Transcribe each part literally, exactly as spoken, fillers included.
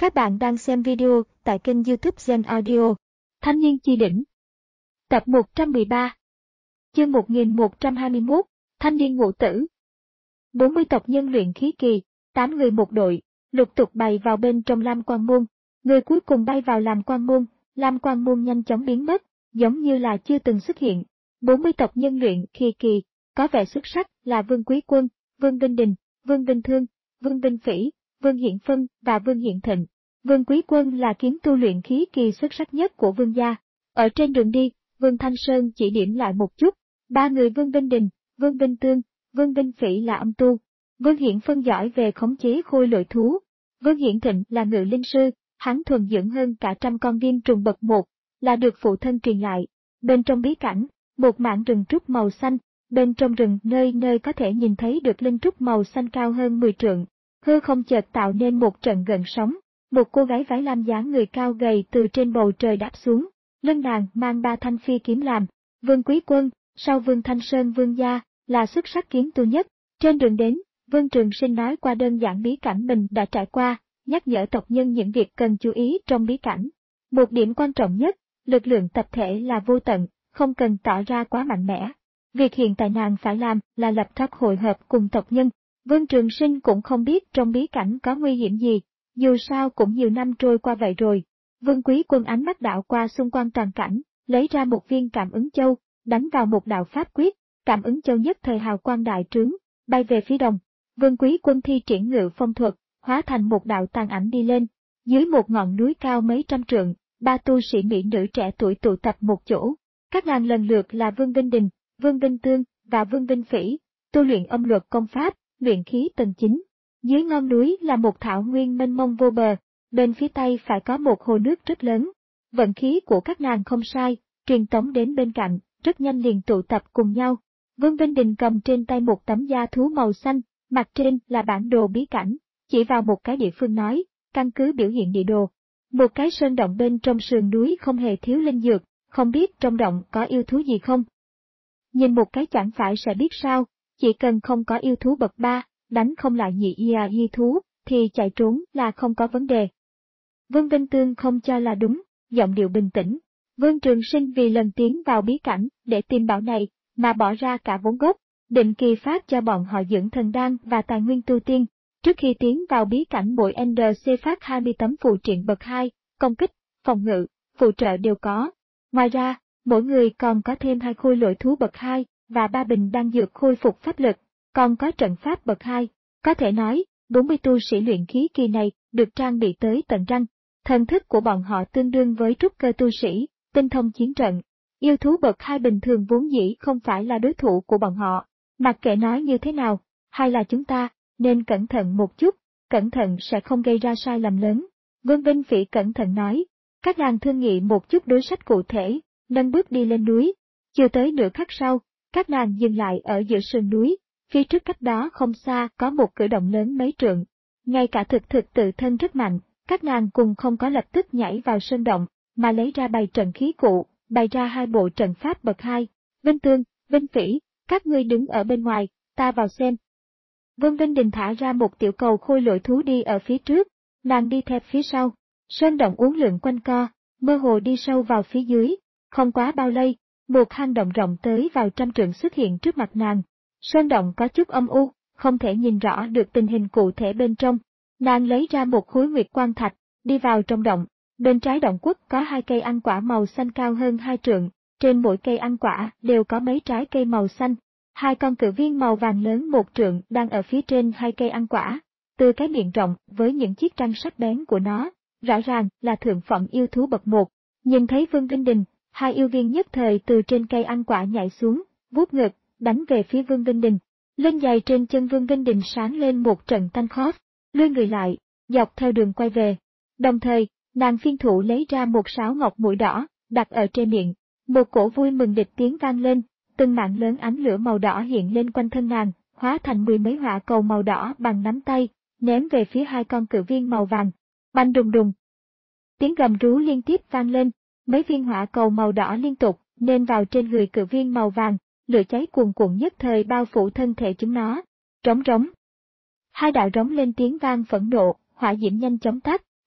Các bạn đang xem video tại kênh YouTube Gen Audio. Thanh niên chi đỉnh. Tập một trăm mười ba. Chương một nghìn một trăm hai mươi mốt. Thanh niên ngũ tử. bốn mươi tộc nhân luyện khí kỳ, tám người một đội, lục tục bay vào bên trong Lam Quang Môn. Người cuối cùng bay vào Lam Quang Môn, Lam Quang Môn nhanh chóng biến mất, giống như là chưa từng xuất hiện. bốn mươi tộc nhân luyện khí kỳ, có vẻ xuất sắc là Vương Quý Quân, Vương Vinh Đình, Vương Vinh Thương, Vương Vinh Phỉ, Vương Hiển Phân và Vương Hiển Thịnh. Vương Quý Quân là kiếm tu luyện khí kỳ xuất sắc nhất của Vương gia. Ở trên đường đi, Vương Thanh Sơn chỉ điểm lại một chút. Ba người Vương Vinh Đình, Vương Vinh Tương, Vương Vinh Phỉ là âm tu. Vương Hiển Phân giỏi về khống chế khôi lội thú. Vương Hiển Thịnh là ngự linh sư, hắn thuần dưỡng hơn cả trăm con viên trùng bậc một, là được phụ thân truyền lại. Bên trong bí cảnh, một mảng rừng trúc màu xanh, bên trong rừng nơi nơi có thể nhìn thấy được linh trúc màu xanh cao hơn mười trượng. Hư không chợt tạo nên một trận gợn sóng. Một cô gái váy lam dáng người cao gầy từ trên bầu trời đáp xuống, lưng nàng mang ba thanh phi kiếm làm. Vương Quý Quân, sau Vương Thanh Sơn Vương gia, là xuất sắc kiếm tu nhất. Trên đường đến, Vương Trường Sinh nói qua đơn giản bí cảnh mình đã trải qua, nhắc nhở tộc nhân những việc cần chú ý trong bí cảnh. Một điểm quan trọng nhất, lực lượng tập thể là vô tận, không cần tỏ ra quá mạnh mẽ. Việc hiện tại nàng phải làm là lập tức hội hợp cùng tộc nhân. Vương Trường Sinh cũng không biết trong bí cảnh có nguy hiểm gì. Dù sao cũng nhiều năm trôi qua vậy rồi. Vương Quý Quân ánh mắt đảo qua xung quanh toàn cảnh, lấy ra một viên cảm ứng châu, đánh vào một đạo pháp quyết, cảm ứng châu nhất thời hào quang đại trướng, bay về phía đông. Vương Quý Quân thi triển ngự phong thuật, hóa thành một đạo tàn ảnh đi lên. Dưới một ngọn núi cao mấy trăm trượng, ba tu sĩ mỹ nữ trẻ tuổi tụ tập một chỗ. Các nàng lần lượt là Vương Vinh Đình, Vương Vinh Tương và Vương Vinh Phỉ, tu luyện âm luật công pháp, luyện khí tầng chín. Dưới ngọn núi là một thảo nguyên mênh mông vô bờ, bên phía tây phải có một hồ nước rất lớn. Vận khí của các nàng không sai, truyền tống đến bên cạnh, rất nhanh liền tụ tập cùng nhau. Vương Vinh Đình cầm trên tay một tấm da thú màu xanh, mặt trên là bản đồ bí cảnh, chỉ vào một cái địa phương nói, căn cứ biểu hiện địa đồ. Một cái sơn động bên trong sườn núi không hề thiếu linh dược, không biết trong động có yêu thú gì không. Nhìn một cái chẳng phải sẽ biết sao, chỉ cần không có yêu thú bậc ba. Đánh không lại nhị ia di thú, thì chạy trốn là không có vấn đề. Vương Vinh Tương không cho là đúng, giọng điệu bình tĩnh. Vương Trường Sinh vì lần tiến vào bí cảnh để tìm bảo này, mà bỏ ra cả vốn gốc, định kỳ phát cho bọn họ dưỡng thần đan và tài nguyên tu tiên. Trước khi tiến vào bí cảnh mỗi en xê phát hai mươi tấm phụ triện bậc hai, công kích, phòng ngự, phụ trợ đều có. Ngoài ra, mỗi người còn có thêm hai khôi lội thú bậc hai và ba bình đan dược khôi phục pháp lực. Còn có trận pháp bậc hai, có thể nói, bốn mươi tu sĩ luyện khí kỳ này được trang bị tới tận răng. Thần thức của bọn họ tương đương với trúc cơ tu sĩ, tinh thông chiến trận. Yêu thú bậc hai bình thường vốn dĩ không phải là đối thủ của bọn họ. Mặc kệ nói như thế nào, hay là chúng ta, nên cẩn thận một chút, cẩn thận sẽ không gây ra sai lầm lớn. Vương Vinh Phỉ cẩn thận nói, các nàng thương nghị một chút đối sách cụ thể, nâng bước đi lên núi. Chưa tới nửa khắc sau, các nàng dừng lại ở giữa sườn núi. Phía trước cách đó không xa có một cử động lớn mấy trượng. Ngay cả thực thực tự thân rất mạnh, các nàng cùng không có lập tức nhảy vào sơn động, mà lấy ra bày trận khí cụ, bày ra hai bộ trận pháp bậc hai. Vinh Tương, Vinh Phỉ, các ngươi đứng ở bên ngoài, ta vào xem. Vương Vinh Đình thả ra một tiểu cầu khôi lội thú đi ở phía trước, nàng đi theo phía sau. Sơn động uốn lượn quanh co, mơ hồ đi sâu vào phía dưới. Không quá bao lâu, một hang động rộng tới vào trăm trượng xuất hiện trước mặt nàng. Sơn động có chút âm u, không thể nhìn rõ được tình hình cụ thể bên trong. Nàng lấy ra một khối nguyệt quang thạch, đi vào trong động. Bên trái động quất có hai cây ăn quả màu xanh cao hơn hai trượng, trên mỗi cây ăn quả đều có mấy trái cây màu xanh. Hai con cự viên màu vàng lớn một trượng đang ở phía trên hai cây ăn quả. Từ cái miệng rộng với những chiếc răng sắc bén của nó, rõ ràng là thượng phẩm yêu thú bậc một. Nhìn thấy Vương Vinh Đình, hai yêu viên nhất thời từ trên cây ăn quả nhảy xuống, vuốt ngực, đánh về phía Vương Vinh Đình. Lên giày trên chân Vương Vinh Đình sáng lên một trận tanh khót, lùi người lại, dọc theo đường quay về. Đồng thời, nàng phiên thủ lấy ra một sáo ngọc mũi đỏ, đặt ở trên miệng. Một cổ vui mừng địch tiếng vang lên, từng mạng lớn ánh lửa màu đỏ hiện lên quanh thân nàng, hóa thành mười mấy hỏa cầu màu đỏ bằng nắm tay, ném về phía hai con cự viên màu vàng. Bành đùng đùng. Tiếng gầm rú liên tiếp vang lên, mấy viên hỏa cầu màu đỏ liên tục nên vào trên người cự viên màu vàng. Lửa cháy cuồn cuộn nhất thời bao phủ thân thể chúng nó. Trống rống. Hai đạo rống lên tiếng vang phẫn nộ, hỏa diễm nhanh chóng tắt,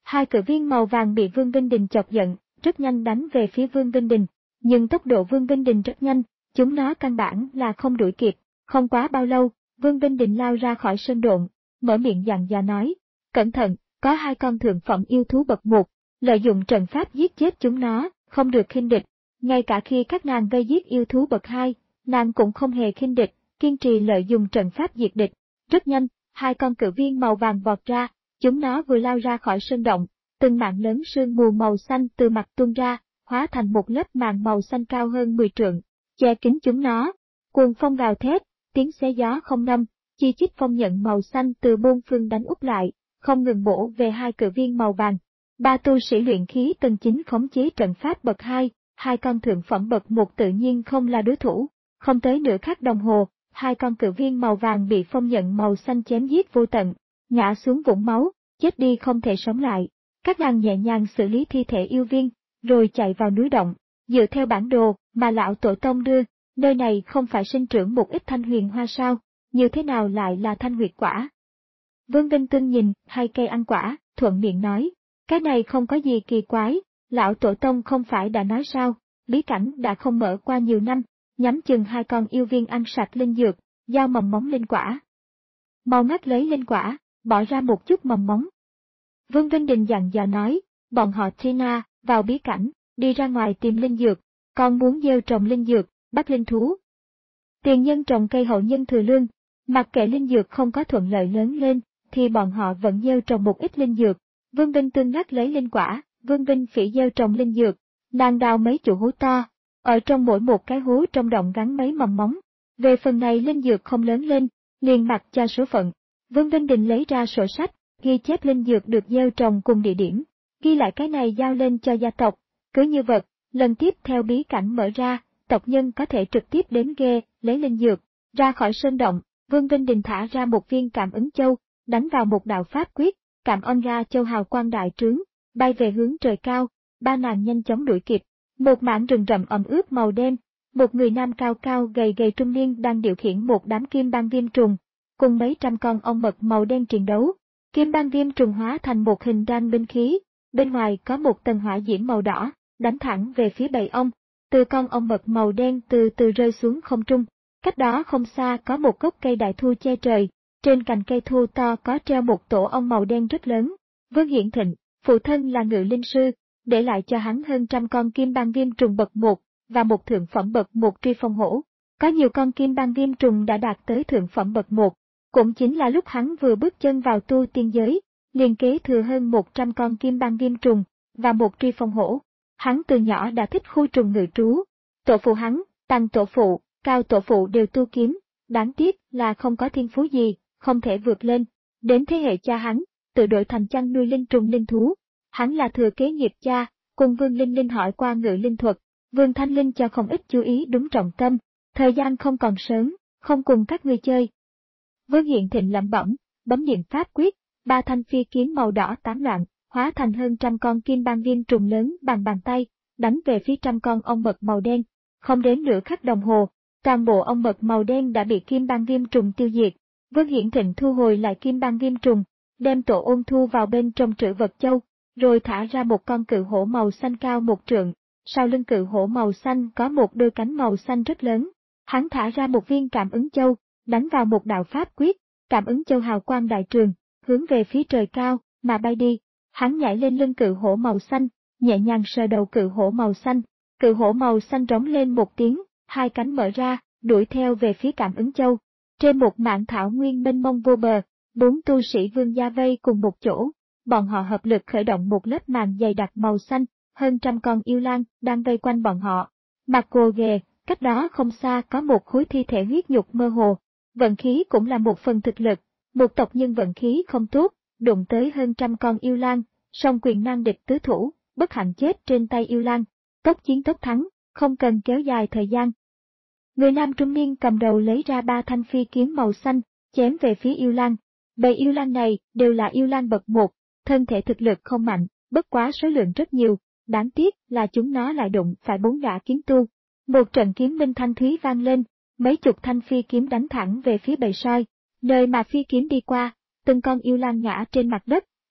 Hai cự viên màu vàng bị Vương Vinh Đình chọc giận, rất nhanh đánh về phía Vương Vinh Đình. Nhưng tốc độ Vương Vinh Đình rất nhanh, chúng nó căn bản là không đuổi kịp. Không quá bao lâu, Vương Vinh Đình lao ra khỏi sơn độn, mở miệng dặn dò nói, cẩn thận, có hai con thượng phẩm yêu thú bậc một, lợi dụng trận pháp giết chết chúng nó, không được khinh địch. Ngay cả khi các nàng vây giết yêu thú bậc hai, nàng cũng không hề khinh địch, kiên trì lợi dụng trận pháp diệt địch. Rất nhanh, hai con cự viên màu vàng vọt ra, chúng nó vừa lao ra khỏi sơn động, từng mảng lớn sương mù màu xanh từ mặt tuôn ra, hóa thành một lớp màn màu xanh cao hơn mười trượng, che kín chúng nó. Cuồng phong gào thét, tiếng xé gió không năm, chi chít phong nhận màu xanh từ bốn phương đánh úp lại, không ngừng bổ về hai cự viên màu vàng. Ba tu sĩ luyện khí tầng chín khống chế trận pháp bậc hai, hai con thượng phẩm bậc một tự nhiên không là đối thủ. Không tới nửa khắc đồng hồ, hai con cự viên màu vàng bị phong nhận màu xanh chém giết vô tận, ngã xuống vũng máu, chết đi không thể sống lại. Các nàng nhẹ nhàng xử lý thi thể yêu viên, rồi chạy vào núi động. Dựa theo bản đồ mà lão tổ tông đưa, nơi này không phải sinh trưởng một ít thanh huyền hoa sao, như thế nào lại là thanh huyệt quả? Vương Vinh Tuân nhìn hai cây ăn quả, thuận miệng nói, cái này không có gì kỳ quái, lão tổ tông không phải đã nói sao, bí cảnh đã không mở qua nhiều năm, nhắm chừng hai con yêu viên ăn sạch linh dược, giao mầm móng linh quả. Mau ngắt lấy linh quả, bỏ ra một chút mầm móng. Vương Vinh Đình dặn dò nói, bọn họ Tina, vào bí cảnh, đi ra ngoài tìm linh dược, còn muốn gieo trồng linh dược, bắt linh thú. Tiền nhân trồng cây hậu nhân thừa lương, mặc kệ linh dược không có thuận lợi lớn lên, thì bọn họ vẫn gieo trồng một ít linh dược. Vương Vinh Tương ngắt lấy linh quả, Vương Vinh Phỉ gieo trồng linh dược, nàng đào mấy chỗ hố to, ở trong mỗi một cái hố trong động gắn mấy mầm móng. Về phần này linh dược không lớn lên, liền mặc cho số phận. Vương Vinh Đình lấy ra sổ sách, ghi chép linh dược được gieo trồng cùng địa điểm, ghi lại cái này giao lên cho gia tộc. Cứ như vậy, lần tiếp theo bí cảnh mở ra, tộc nhân có thể trực tiếp đến ghe, lấy linh dược. Ra khỏi sơn động, Vương Vinh Đình thả ra một viên cảm ứng châu, đánh vào một đạo pháp quyết, cảm ơn ra châu hào quang đại trướng, bay về hướng trời cao. Ba nàng nhanh chóng đuổi kịp. Một mảng rừng rậm ẩm ướt màu đen, một người nam cao cao gầy gầy trung niên đang điều khiển một đám kim băng viêm trùng, cùng mấy trăm con ong mật màu đen chiến đấu. Kim băng viêm trùng hóa thành một hình đan binh khí, bên ngoài có một tầng hỏa diễm màu đỏ, đánh thẳng về phía bầy ong. Từ con ong mật màu đen từ từ rơi xuống không trung. Cách đó không xa có một gốc cây đại thụ che trời, trên cành cây thụ to có treo một tổ ong màu đen rất lớn. Vương Hiển Thịnh, phụ thân là ngự linh sư, để lại cho hắn hơn trăm con kim băng viêm trùng bậc một và một thượng phẩm bậc một truy phong hổ. Có nhiều con kim băng viêm trùng đã đạt tới thượng phẩm bậc một, cũng chính là lúc hắn vừa bước chân vào tu tiên giới, liền kế thừa hơn một trăm con kim băng viêm trùng và một truy phong hổ. Hắn từ nhỏ đã thích khu trùng ngự trú. Tổ phụ hắn, Tăng tổ phụ, Cao tổ phụ đều tu kiếm, đáng tiếc là không có thiên phú gì, không thể vượt lên. Đến thế hệ cha hắn, tự đổi thành chăn nuôi linh trùng linh thú. Hắn là thừa kế nghiệp cha, cùng Vương Linh Linh hỏi qua ngự linh thuật, Vương Thanh Linh cho không ít chú ý đúng trọng tâm, thời gian không còn sớm, không cùng các ngươi chơi. Vương Hiển Thịnh lẩm bẩm, bấm niệm pháp quyết, ba thanh phi kiếm màu đỏ tán loạn, hóa thành hơn trăm con kim băng viêm trùng lớn bằng bàn tay, đánh về phía trăm con ong mật màu đen. Không đến nửa khắc đồng hồ, toàn bộ ong mật màu đen đã bị kim băng viêm trùng tiêu diệt. Vương Hiển Thịnh thu hồi lại kim băng viêm trùng, đem tổ ôn thu vào bên trong trữ vật châu, rồi thả ra một con cự hổ màu xanh cao một trượng. Sau lưng cự hổ màu xanh có một đôi cánh màu xanh rất lớn. Hắn thả ra một viên cảm ứng châu, đánh vào một đạo pháp quyết, cảm ứng châu hào quang đại trường, hướng về phía trời cao mà bay đi. Hắn nhảy lên lưng cự hổ màu xanh, nhẹ nhàng sờ đầu cự hổ màu xanh. Cự hổ màu xanh rống lên một tiếng, hai cánh mở ra, đuổi theo về phía cảm ứng châu. Trên một mảng thảo nguyên mênh mông vô bờ, bốn tu sĩ vương gia vây cùng một chỗ. Bọn họ hợp lực khởi động một lớp màn dày đặc màu xanh, hơn trăm con yêu lang đang vây quanh bọn họ. Mặt gồ ghề, cách đó không xa có một khối thi thể huyết nhục mơ hồ. Vận khí cũng là một phần thực lực, một tộc nhân vận khí không tốt, đụng tới hơn trăm con yêu lang, song quyền nan địch tứ thủ, bất hạnh chết trên tay yêu lang. Tốc chiến tốc thắng, không cần kéo dài thời gian. Người nam trung niên cầm đầu lấy ra ba thanh phi kiếm màu xanh, chém về phía yêu lang. Bầy yêu lang này đều là yêu lang bậc một, thân thể thực lực không mạnh, bất quá số lượng rất nhiều, đáng tiếc là chúng nó lại đụng phải bốn gã kiếm tu. Một trận kiếm minh thanh thúy vang lên, mấy chục thanh phi kiếm đánh thẳng về phía bầy sói, nơi mà phi kiếm đi qua, từng con yêu lang ngã trên mặt đất,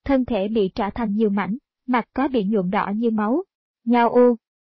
thân thể bị trả thành nhiều mảnh, mặt có bị nhuộm đỏ như máu. Ngao ô!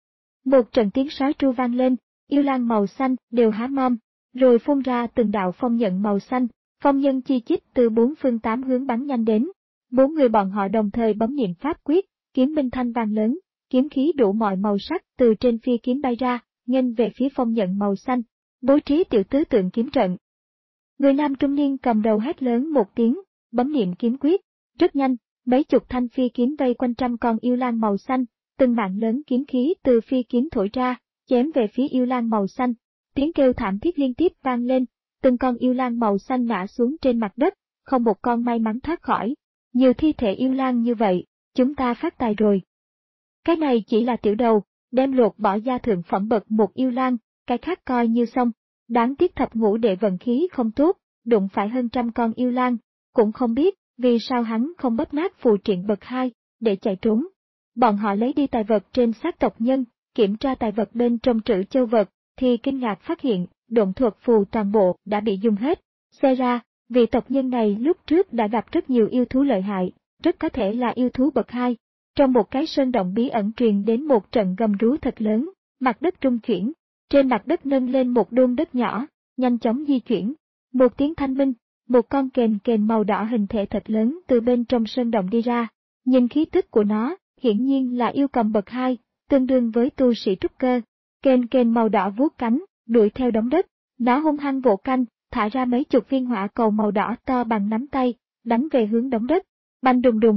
Một trận tiếng sói tru vang lên, yêu lang màu xanh đều há mom, rồi phun ra từng đạo phong nhận màu xanh, phong nhân chi chít từ bốn phương tám hướng bắn nhanh đến. Bốn người bọn họ đồng thời bấm niệm pháp quyết, kiếm minh thanh vang lớn, kiếm khí đủ mọi màu sắc từ trên phi kiếm bay ra, nghênh về phía phong nhận màu xanh, bố trí tiểu tứ tượng kiếm trận. Người nam trung niên cầm đầu hét lớn một tiếng, bấm niệm kiếm quyết, rất nhanh, mấy chục thanh phi kiếm vây quanh trăm con yêu lang màu xanh, từng mạng lớn kiếm khí từ phi kiếm thổi ra, chém về phía yêu lang màu xanh. Tiếng kêu thảm thiết liên tiếp vang lên, từng con yêu lang màu xanh ngã xuống trên mặt đất, không một con may mắn thoát khỏi. Nhiều thi thể yêu lang như vậy, chúng ta phát tài rồi. Cái này chỉ là tiểu đầu, đem lột bỏ da thượng phẩm bậc một yêu lang, cái khác coi như xong. Đáng tiếc thập ngũ đệ vận khí không tốt, đụng phải hơn trăm con yêu lang, cũng không biết vì sao hắn không bóp nát phù triện bậc hai để chạy trốn. Bọn họ lấy đi tài vật trên xác tộc nhân, kiểm tra tài vật bên trong trữ châu vật, thì kinh ngạc phát hiện, độn thuật phù toàn bộ đã bị dùng hết. Xem ra, vị tộc nhân này lúc trước đã gặp rất nhiều yêu thú lợi hại, rất có thể là yêu thú bậc hai. Trong một cái sơn động bí ẩn truyền đến một trận gầm rú thật lớn, mặt đất rung chuyển, trên mặt đất nâng lên một đôn đất nhỏ, nhanh chóng di chuyển. Một tiếng thanh minh, một con kền kền màu đỏ hình thể thật lớn từ bên trong sơn động đi ra. Nhìn khí tức của nó, hiển nhiên là yêu cầm bậc hai, tương đương với tu sĩ trúc cơ. Kền kền màu đỏ vuốt cánh, đuổi theo đống đất, nó hung hăng vỗ canh, thả ra mấy chục viên hỏa cầu màu đỏ to bằng nắm tay, đánh về hướng đống đất. Bành đùng đùng.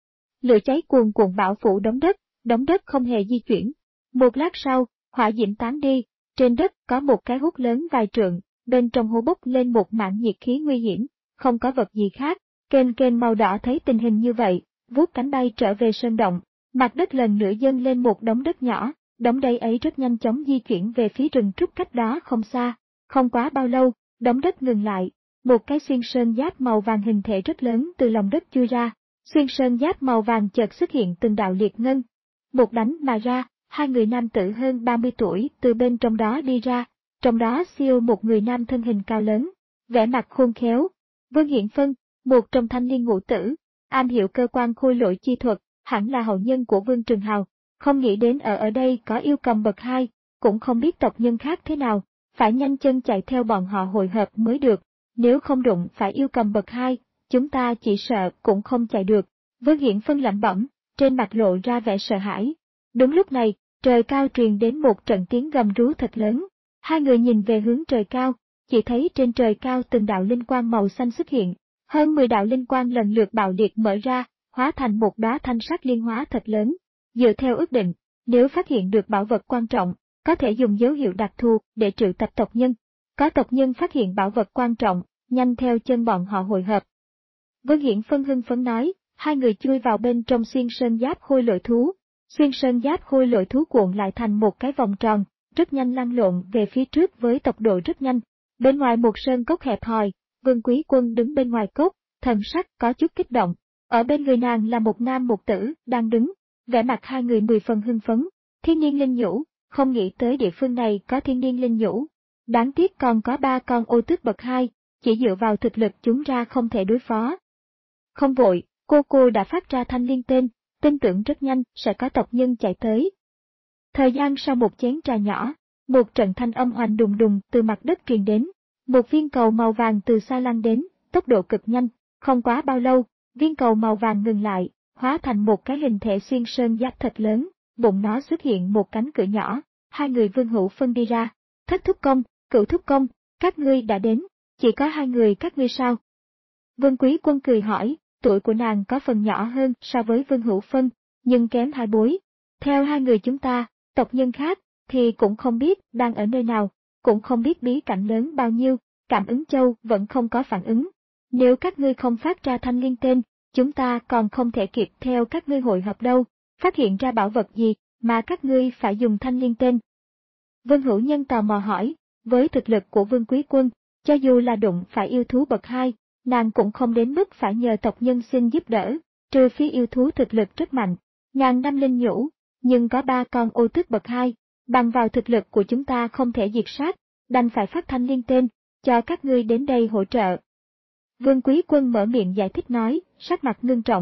Lửa cháy cuồn cuộn bão phủ đống đất, đống đất không hề di chuyển. Một lát sau, hỏa diễm tán đi, trên đất có một cái hút lớn vài trượng, bên trong hố bốc lên một mảng nhiệt khí nguy hiểm, không có vật gì khác. Kền kền màu đỏ thấy tình hình như vậy, vuốt cánh bay trở về sơn động, mặt đất lần nữa dâng lên một đống đất nhỏ, đống đất ấy rất nhanh chóng di chuyển về phía rừng trúc cách đó không xa. Không quá bao lâu, đống đất ngừng lại, một cái xuyên sơn giáp màu vàng hình thể rất lớn từ lòng đất chui ra. Xuyên sơn giáp màu vàng chợt xuất hiện từng đạo liệt ngân. Một đánh mà ra, hai người nam tử hơn ba mươi tuổi từ bên trong đó đi ra, trong đó siêu một người nam thân hình cao lớn, vẻ mặt khôn khéo. Vương Hiển Phân, một trong thanh niên ngũ tử, am hiểu cơ quan khôi lỗi chi thuật, hẳn là hậu nhân của Vương Trường Hào, không nghĩ đến ở ở đây có yêu cầm bậc hai, cũng không biết tộc nhân khác thế nào, phải nhanh chân chạy theo bọn họ hội hợp mới được, nếu không đụng phải yêu cầm bậc hai. Chúng ta chỉ sợ cũng không chạy được. Vương Hiển Phân lẩm bẩm, trên mặt lộ ra vẻ sợ hãi. Đúng lúc này, trời cao truyền đến một trận tiếng gầm rú thật lớn. Hai người nhìn về hướng trời cao, chỉ thấy trên trời cao từng đạo linh quang màu xanh xuất hiện. Hơn mười đạo linh quang lần lượt bạo liệt mở ra, hóa thành một đóa thanh sắc liên hóa thật lớn. Dựa theo ước định, nếu phát hiện được bảo vật quan trọng, có thể dùng dấu hiệu đặc thù để triệu tập tộc nhân. Có tộc nhân phát hiện bảo vật quan trọng, nhanh theo chân bọn họ hội hợp. Vương Hiển Phân hưng phấn nói, hai người chui vào bên trong xuyên sơn giáp khôi lỗi thú. Xuyên sơn giáp khôi lỗi thú cuộn lại thành một cái vòng tròn, rất nhanh lăn lộn về phía trước với tốc độ rất nhanh. Bên ngoài một sơn cốc hẹp hòi, Vương Quý Quân đứng bên ngoài cốc, thần sắc có chút kích động. Ở bên người nàng là một nam một tử đang đứng, vẻ mặt hai người mười phần hưng phấn. Thiên niên linh nhũ, không nghĩ tới địa phương này có thiên niên linh nhũ. Đáng tiếc còn có ba con ô tước bậc hai, chỉ dựa vào thực lực chúng ra không thể đối phó. Không vội, cô cô đã phát ra thanh liên tên, tin tưởng rất nhanh sẽ có tộc nhân chạy tới. Thời gian sau một chén trà nhỏ, một trận thanh âm oanh đùng đùng từ mặt đất truyền đến, một viên cầu màu vàng từ xa lăn đến, tốc độ cực nhanh, không quá bao lâu, viên cầu màu vàng ngừng lại, hóa thành một cái hình thể xuyên sơn giáp thật lớn, bụng nó xuất hiện một cánh cửa nhỏ, hai người Vương Hữu Phân đi ra, Thất thúc công, Cửu thúc công, các ngươi đã đến, chỉ có hai người các ngươi sao? Vương Quý Quân cười hỏi, tuổi của nàng có phần nhỏ hơn so với Vương Hữu Phân, nhưng kém hai bối. Theo hai người chúng ta, tộc nhân khác, thì cũng không biết đang ở nơi nào, cũng không biết bí cảnh lớn bao nhiêu, cảm ứng châu vẫn không có phản ứng. Nếu các ngươi không phát ra thanh liên tên, chúng ta còn không thể kịp theo các ngươi hội hợp đâu, phát hiện ra bảo vật gì mà các ngươi phải dùng thanh liên tên. Vương Hữu Nhân tò mò hỏi, với thực lực của Vương Quý Quân, cho dù là đụng phải yêu thú bậc hai, nàng cũng không đến mức phải nhờ tộc nhân xin giúp đỡ, trừ phi yêu thú thực lực rất mạnh. Ngàn năm linh nhũ, nhưng có ba con ô tước bậc hai, bằng vào thực lực của chúng ta không thể diệt sát, đành phải phát thanh liên tên, cho các ngươi đến đây hỗ trợ. Vương Quý Quân mở miệng giải thích nói, sắc mặt ngưng trọng,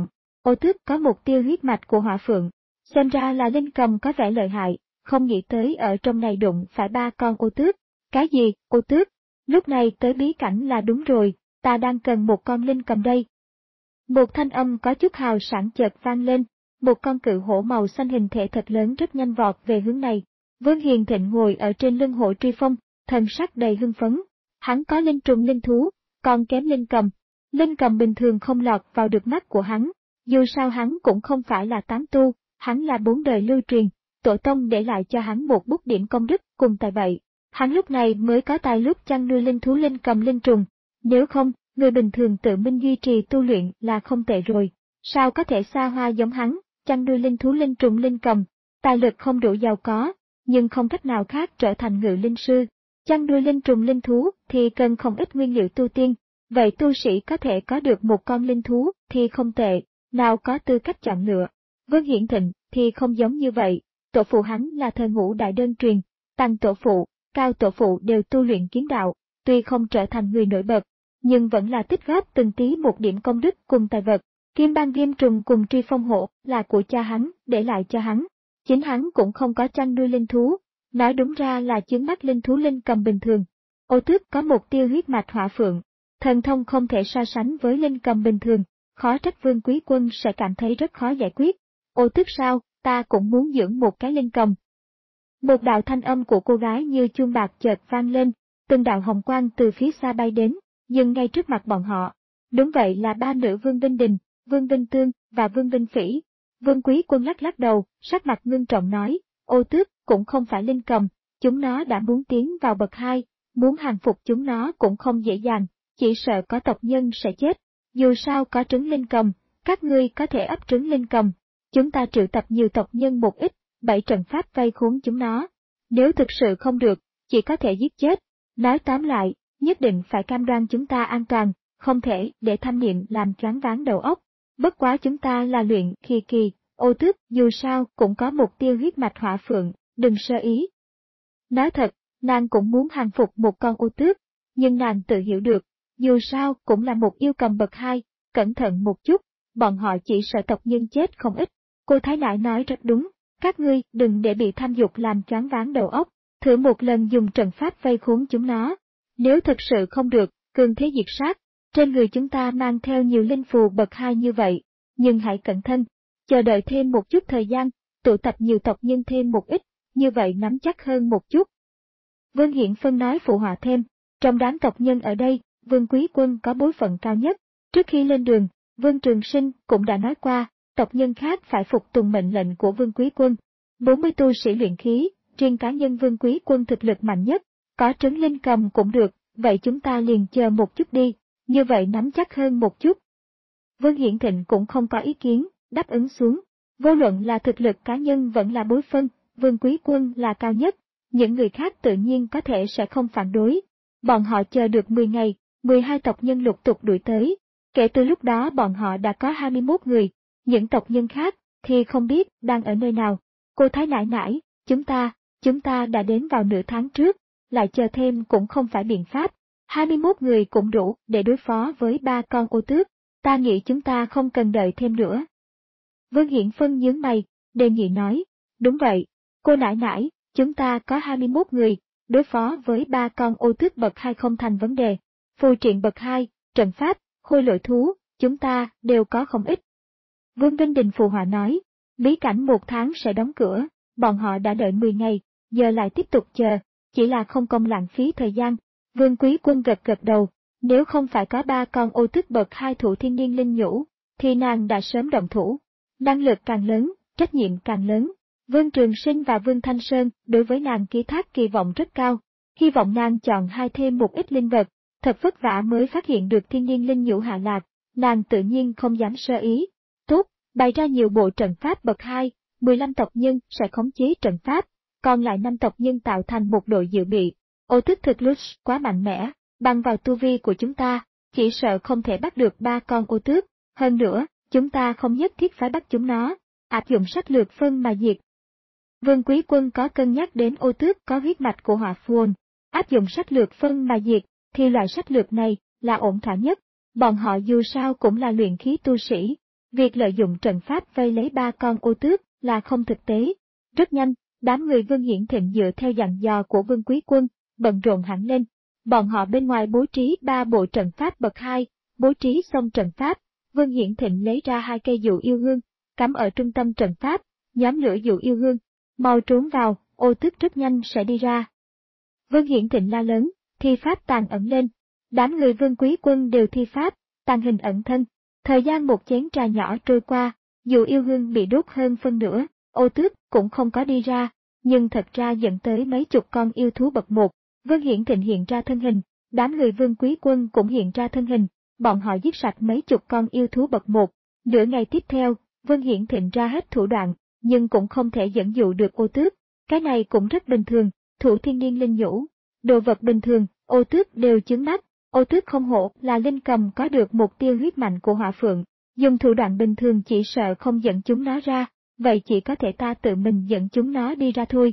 Ô Tước có mục tiêu huyết mạch của Hỏa Phượng. Xem ra là Linh Cầm có vẻ lợi hại, không nghĩ tới ở trong này đụng phải ba con Ô Tước. Cái gì, Ô Tước? Lúc này tới bí cảnh là đúng rồi, ta đang cần một con Linh Cầm đây. Một thanh âm có chút hào sảng chợt vang lên, một con cự hổ màu xanh hình thể thật lớn rất nhanh vọt về hướng này. Vương Hiền Thịnh ngồi ở trên lưng hổ truy phong, thần sắc đầy hưng phấn. Hắn có linh trùng linh thú, còn kém Linh Cầm. Linh Cầm bình thường không lọt vào được mắt của hắn, dù sao hắn cũng không phải là tán tu, hắn là bốn đời lưu truyền, tổ tông để lại cho hắn một bút điểm công đức cùng tài vậy. Hắn lúc này mới có tài lúc chăn nuôi linh thú Linh Cầm linh trùng, nếu không, người bình thường tự mình duy trì tu luyện là không tệ rồi. Sao có thể xa hoa giống hắn, chăn nuôi linh thú linh trùng Linh Cầm, tài lực không đủ giàu có, nhưng không cách nào khác trở thành ngự linh sư. Chăn nuôi linh trùng linh thú thì cần không ít nguyên liệu tu tiên, vậy tu sĩ có thể có được một con linh thú thì không tệ, nào có tư cách chọn lựa. Vương Hiển Thịnh thì không giống như vậy, tổ phụ hắn là thời ngũ đại đơn truyền, tăng tổ phụ, cao tổ phụ đều tu luyện kiếm đạo, tuy không trở thành người nổi bật, nhưng vẫn là tích góp từng tí một điểm công đức cùng tài vật. Kim Bang Viêm Trùng cùng Truy Phong Hổ là của cha hắn, để lại cho hắn. Chính hắn cũng không có chăn nuôi linh thú, nói đúng ra là chướng mắt linh thú Linh Cầm bình thường. Ô Tước có mục tiêu huyết mạch Hỏa Phượng, thần thông không thể so sánh với Linh Cầm bình thường, khó trách Vương Quý Quân sẽ cảm thấy rất khó giải quyết. Ô Tước sao, ta cũng muốn dưỡng một cái Linh Cầm. Một đạo thanh âm của cô gái như chuông bạc chợt vang lên, từng đạo hồng quang từ phía xa bay đến, dừng ngay trước mặt bọn họ. Đúng vậy là ba nữ Vương Vinh Đình, Vương Vinh Tương và Vương Vinh Phỉ. Vương Quý Quân lắc lắc đầu, sắc mặt ngưng trọng nói, Ô Tước cũng không phải Linh Cầm, chúng nó đã muốn tiến vào bậc hai, muốn hàng phục chúng nó cũng không dễ dàng, chỉ sợ có tộc nhân sẽ chết. Dù sao có trứng Linh Cầm, các ngươi có thể ấp trứng Linh Cầm, chúng ta triệu tập nhiều tộc nhân một ít, bảy trận pháp vây khốn chúng nó. Nếu thực sự không được, chỉ có thể giết chết. Nói tóm lại, nhất định phải cam đoan chúng ta an toàn, không thể để tham niệm làm choáng váng đầu óc. Bất quá chúng ta là luyện khi kỳ, Ô Tước dù sao cũng có mục tiêu huyết mạch Hỏa Phượng, đừng sơ ý. Nói thật, nàng cũng muốn hàng phục một con Ô Tước, nhưng nàng tự hiểu được, dù sao cũng là một yêu cầm bậc hai, cẩn thận một chút, bọn họ chỉ sợ tộc nhân chết không ít. Cô Thái Nãi nói rất đúng, các ngươi đừng để bị tham dục làm choáng váng đầu óc, thử một lần dùng trận pháp vây khốn chúng nó. Nếu thực sự không được, cường thế diệt sát. Trên người chúng ta mang theo nhiều linh phù bậc hai như vậy, nhưng hãy cẩn thận, chờ đợi thêm một chút thời gian, tụ tập nhiều tộc nhân thêm một ít, như vậy nắm chắc hơn một chút. Vương Hiển Phân nói phụ họa thêm, trong đám tộc nhân ở đây, Vương Quý Quân có bối phận cao nhất. Trước khi lên đường, Vương Trường Sinh cũng đã nói qua, tộc nhân khác phải phục tùng mệnh lệnh của Vương Quý Quân. bốn mươi tu sĩ luyện khí, riêng cá nhân Vương Quý Quân thực lực mạnh nhất, có trứng Linh Cầm cũng được, vậy chúng ta liền chờ một chút đi. Như vậy nắm chắc hơn một chút. Vương Hiển Thịnh cũng không có ý kiến, đáp ứng xuống. Vô luận là thực lực cá nhân vẫn là bối phân, Vương Quý Quân là cao nhất, những người khác tự nhiên có thể sẽ không phản đối. Bọn họ chờ được mười ngày, mười hai tộc nhân lục tục đuổi tới. Kể từ lúc đó bọn họ đã có hai mươi mốt người, những tộc nhân khác thì không biết đang ở nơi nào. Cô Thái Nãi Nãi, chúng ta, chúng ta đã đến vào nửa tháng trước, lại chờ thêm cũng không phải biện pháp. hai mươi mốt người cũng đủ để đối phó với ba con Ô Tước, ta nghĩ chúng ta không cần đợi thêm nữa. Vương Hiển Phân nhướng mày, đề nghị nói, đúng vậy, cô Nãi Nãi, chúng ta có hai mươi mốt người, đối phó với ba con Ô Tước bậc hai không thành vấn đề. Phù triện bậc hai, trận pháp, khôi lỗi thú, chúng ta đều có không ít. Vương Vinh Đình phù họa nói, bí cảnh một tháng sẽ đóng cửa, bọn họ đã đợi mười ngày, giờ lại tiếp tục chờ, chỉ là không công lãng phí thời gian. Vương Quý Quân gật gật đầu, nếu không phải có ba con Ô Tước bậc hai thủ thiên niên linh nhũ, thì nàng đã sớm động thủ. Năng lực càng lớn, trách nhiệm càng lớn. Vương Trường Sinh và Vương Thanh Sơn đối với nàng ký thác kỳ vọng rất cao, hy vọng nàng chọn hai thêm một ít linh vật, thật vất vả mới phát hiện được thiên niên linh nhũ hạ lạc, nàng tự nhiên không dám sơ ý. Tốt, bày ra nhiều bộ trận pháp bậc hai, mười lăm tộc nhân sẽ khống chế trận pháp, còn lại năm tộc nhân tạo thành một đội dự bị. Ô Tước thực lực quá mạnh mẽ, bằng vào tu vi của chúng ta, chỉ sợ không thể bắt được ba con Ô Tước, hơn nữa, chúng ta không nhất thiết phải bắt chúng nó, áp dụng sách lược phân mà diệt. Vương Quý Quân có cân nhắc đến Ô Tước có huyết mạch của Hỏa Phượng, áp dụng sách lược phân mà diệt, thì loại sách lược này là ổn thỏa nhất, bọn họ dù sao cũng là luyện khí tu sĩ, Việc lợi dụng trận pháp vây lấy ba con ô tước là không thực tế. Rất nhanh, đám người Vương Hiển Thịnh dựa theo dặn dò của Vương Quý Quân, bận rộn hẳn lên. Bọn họ bên ngoài bố trí ba bộ trận pháp bậc hai, bố trí xong trận pháp, Vương Hiển Thịnh lấy ra hai cây dụ yêu hương, cắm ở trung tâm trận pháp, nhóm lửa dụ yêu hương, mau trốn vào, ô tước rất nhanh sẽ đi ra. Vương Hiển Thịnh la lớn, thi pháp tàn ẩn lên. Đám người Vương Quý Quân đều thi pháp, tàn hình ẩn thân. Thời gian một chén trà nhỏ trôi qua, dù yêu hương bị đốt hơn phân nửa, ô tước cũng không có đi ra, nhưng thật ra dẫn tới mấy chục con yêu thú bậc một. Vương Hiển Thịnh hiện ra thân hình, đám người Vương Quý Quân cũng hiện ra thân hình, bọn họ giết sạch mấy chục con yêu thú bậc một. Nửa ngày tiếp theo, Vương Hiển Thịnh ra hết thủ đoạn, nhưng cũng không thể dẫn dụ được ô tước. Cái này cũng rất bình thường, Thủ Thiên Niên linh nhủ. Đồ vật bình thường, ô tước đều chướng mắt. Ô tước không hổ là linh cầm có được một tia huyết mạnh của hỏa phượng, dùng thủ đoạn bình thường chỉ sợ không dẫn chúng nó ra, vậy chỉ có thể ta tự mình dẫn chúng nó đi ra thôi.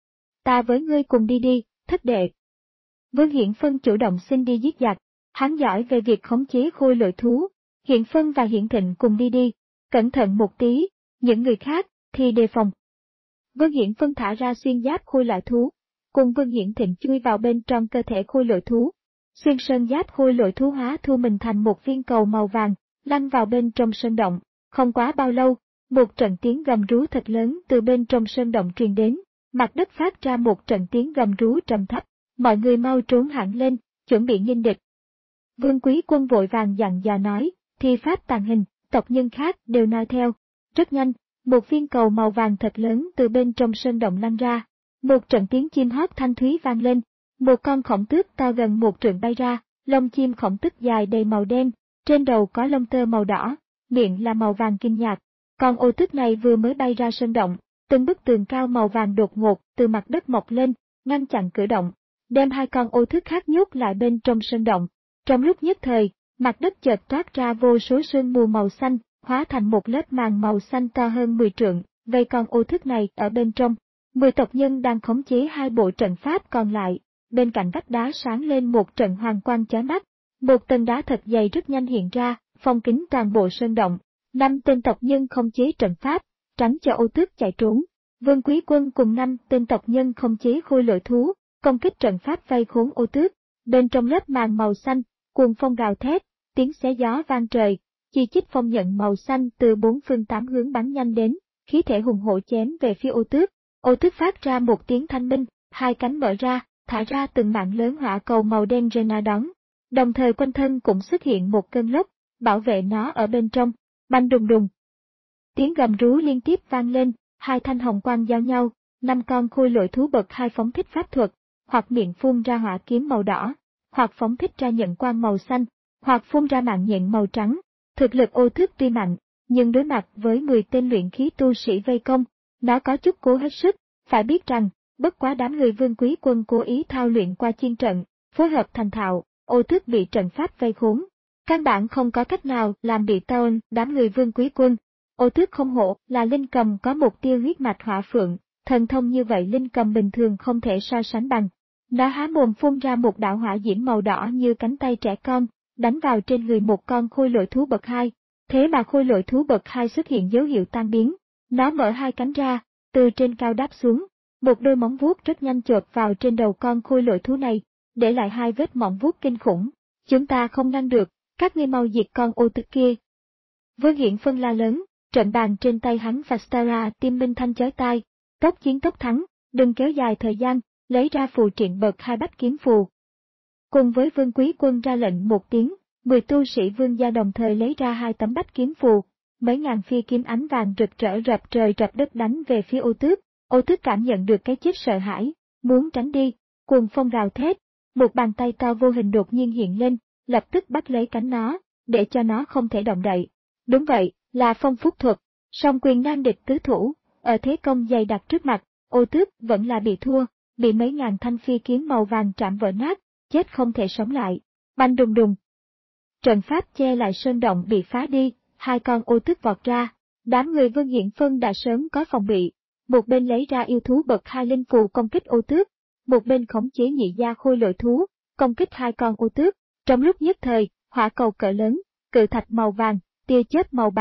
Ta với ngươi cùng đi đi, thất đệ. Vương Hiển Phân chủ động xin đi giết giặc, hắn giỏi về việc khống chế khôi lỗi thú. Hiển Phân và Hiển Thịnh cùng đi đi, cẩn thận một tí, những người khác thì đề phòng. Vương Hiển Phân thả ra xuyên giáp khôi lỗi thú, cùng Vương Hiển Thịnh chui vào bên trong cơ thể khôi lỗi thú. Xuyên sơn giáp khôi lỗi thú hóa thu mình thành một viên cầu màu vàng, lăn vào bên trong sơn động. Không quá bao lâu, một trận tiếng gầm rú thật lớn từ bên trong sơn động truyền đến, mặt đất phát ra một trận tiếng gầm rú trầm thấp. Mọi người mau trốn hẳn lên, chuẩn bị nghênh địch. Vương Quý Quân vội vàng dặn dò nói, thi pháp tàn hình, tộc nhân khác đều nói theo. Rất nhanh, một viên cầu màu vàng thật lớn từ bên trong sơn động lăn ra. Một trận tiếng chim hót thanh thúy vang lên. Một con khổng tước to gần một trượng bay ra, lông chim khổng tước dài đầy màu đen, trên đầu có lông tơ màu đỏ, miệng là màu vàng kim nhạt. Con ô tước này vừa mới bay ra sơn động, từng bức tường cao màu vàng đột ngột từ mặt đất mọc lên, ngăn chặn cử động, đem hai con ô tước khác nhốt lại bên trong sơn động. Trong lúc nhất thời, mặt đất chợt toát ra vô số sương mù màu xanh, hóa thành một lớp màn màu xanh to hơn mười trượng, vây con ô tước này ở bên trong. Mười tộc nhân đang khống chế hai bộ trận pháp còn lại. Bên cạnh vách đá sáng lên một trận hoàng quang chói mắt, một tầng đá thật dày rất nhanh hiện ra, phong kín toàn bộ sơn động. Năm tên tộc nhân không chế trận pháp, tránh cho ô tước chạy trốn. Vương Quý Quân cùng năm tên tộc nhân không chế khôi lỗi thú, công kích trận pháp vây khốn ô tước. Bên trong lớp màn màu xanh, cuồng phong gào thét, tiếng xé gió vang trời, chi chít phong nhận màu xanh từ bốn phương tám hướng bắn nhanh đến, khí thể hùng hổ chém về phía ô tước. Ô tước phát ra một tiếng thanh minh, hai cánh mở ra, thả ra từng mạng lớn hỏa cầu màu đen Rena đón. Đồng thời quanh thân cũng xuất hiện một cơn lốc, bảo vệ nó ở bên trong. Banh đùng đùng. Tiếng gầm rú liên tiếp vang lên, hai thanh hồng quang giao nhau, năm con khôi lỗi thú bậc hai phóng thích pháp thuật, hoặc miệng phun ra hỏa kiếm màu đỏ, hoặc phóng thích ra nhận quang màu xanh, hoặc phun ra mạng nhện màu trắng. Thực lực ô tước tuy mạnh, nhưng đối mặt với mười tên luyện khí tu sĩ vây công, nó có chút cố hết sức. Phải biết rằng, bất quá đám người Vương Quý Quân cố ý thao luyện qua chiên trận, phối hợp thành thạo, ô tước bị trận pháp vây khốn. Căn bản không có cách nào làm bị tao đám người Vương Quý Quân. Ô tước không hổ là linh cầm có một tia huyết mạch hỏa phượng, thần thông như vậy linh cầm bình thường không thể so sánh bằng. Nó há mồm phun ra một đạo hỏa diễm màu đỏ như cánh tay trẻ con, đánh vào trên người một con khôi lỗi thú bậc hai. Thế mà khôi lỗi thú bậc hai xuất hiện dấu hiệu tan biến. Nó mở hai cánh ra, từ trên cao đáp xuống. Một đôi móng vuốt rất nhanh chộp vào trên đầu con khôi lỗi thú này, để lại hai vết móng vuốt kinh khủng. Chúng ta không ngăn được, các ngươi mau diệt con ô tước kia. Vương Hiển Phân la lớn, trận bàn trên tay hắn và Stara tim minh thanh chói tai, tốc chiến tốc thắng, đừng kéo dài thời gian, lấy ra phù triện bậc hai bách kiếm phù. Cùng với Vương Quý Quân ra lệnh một tiếng, mười tu sĩ vương gia đồng thời lấy ra hai tấm bách kiếm phù, mấy ngàn phi kiếm ánh vàng rực rỡ rập trời rập đất đánh về phía ô tước. Ô tước cảm nhận được cái chết sợ hãi, muốn tránh đi, cuồng phong gào thét, một bàn tay to vô hình đột nhiên hiện lên, lập tức bắt lấy cánh nó, để cho nó không thể động đậy. Đúng vậy, là phong phúc thuật, song quyền nan địch tứ thủ, ở thế công dày đặc trước mặt, ô tước vẫn là bị thua, bị mấy ngàn thanh phi kiếm màu vàng chạm vỡ nát, chết không thể sống lại. Banh đùng đùng. Trận pháp che lại sơn động bị phá đi, hai con ô tước vọt ra, đám người Vương Hiển Phân đã sớm có phòng bị. Một bên lấy ra yêu thú bậc hai linh phù công kích ô tước, một bên khống chế nhị gia khôi lỗi thú, công kích hai con ô tước. Trong lúc nhất thời, hỏa cầu cỡ lớn, cự thạch màu vàng, tia chớp màu bạc,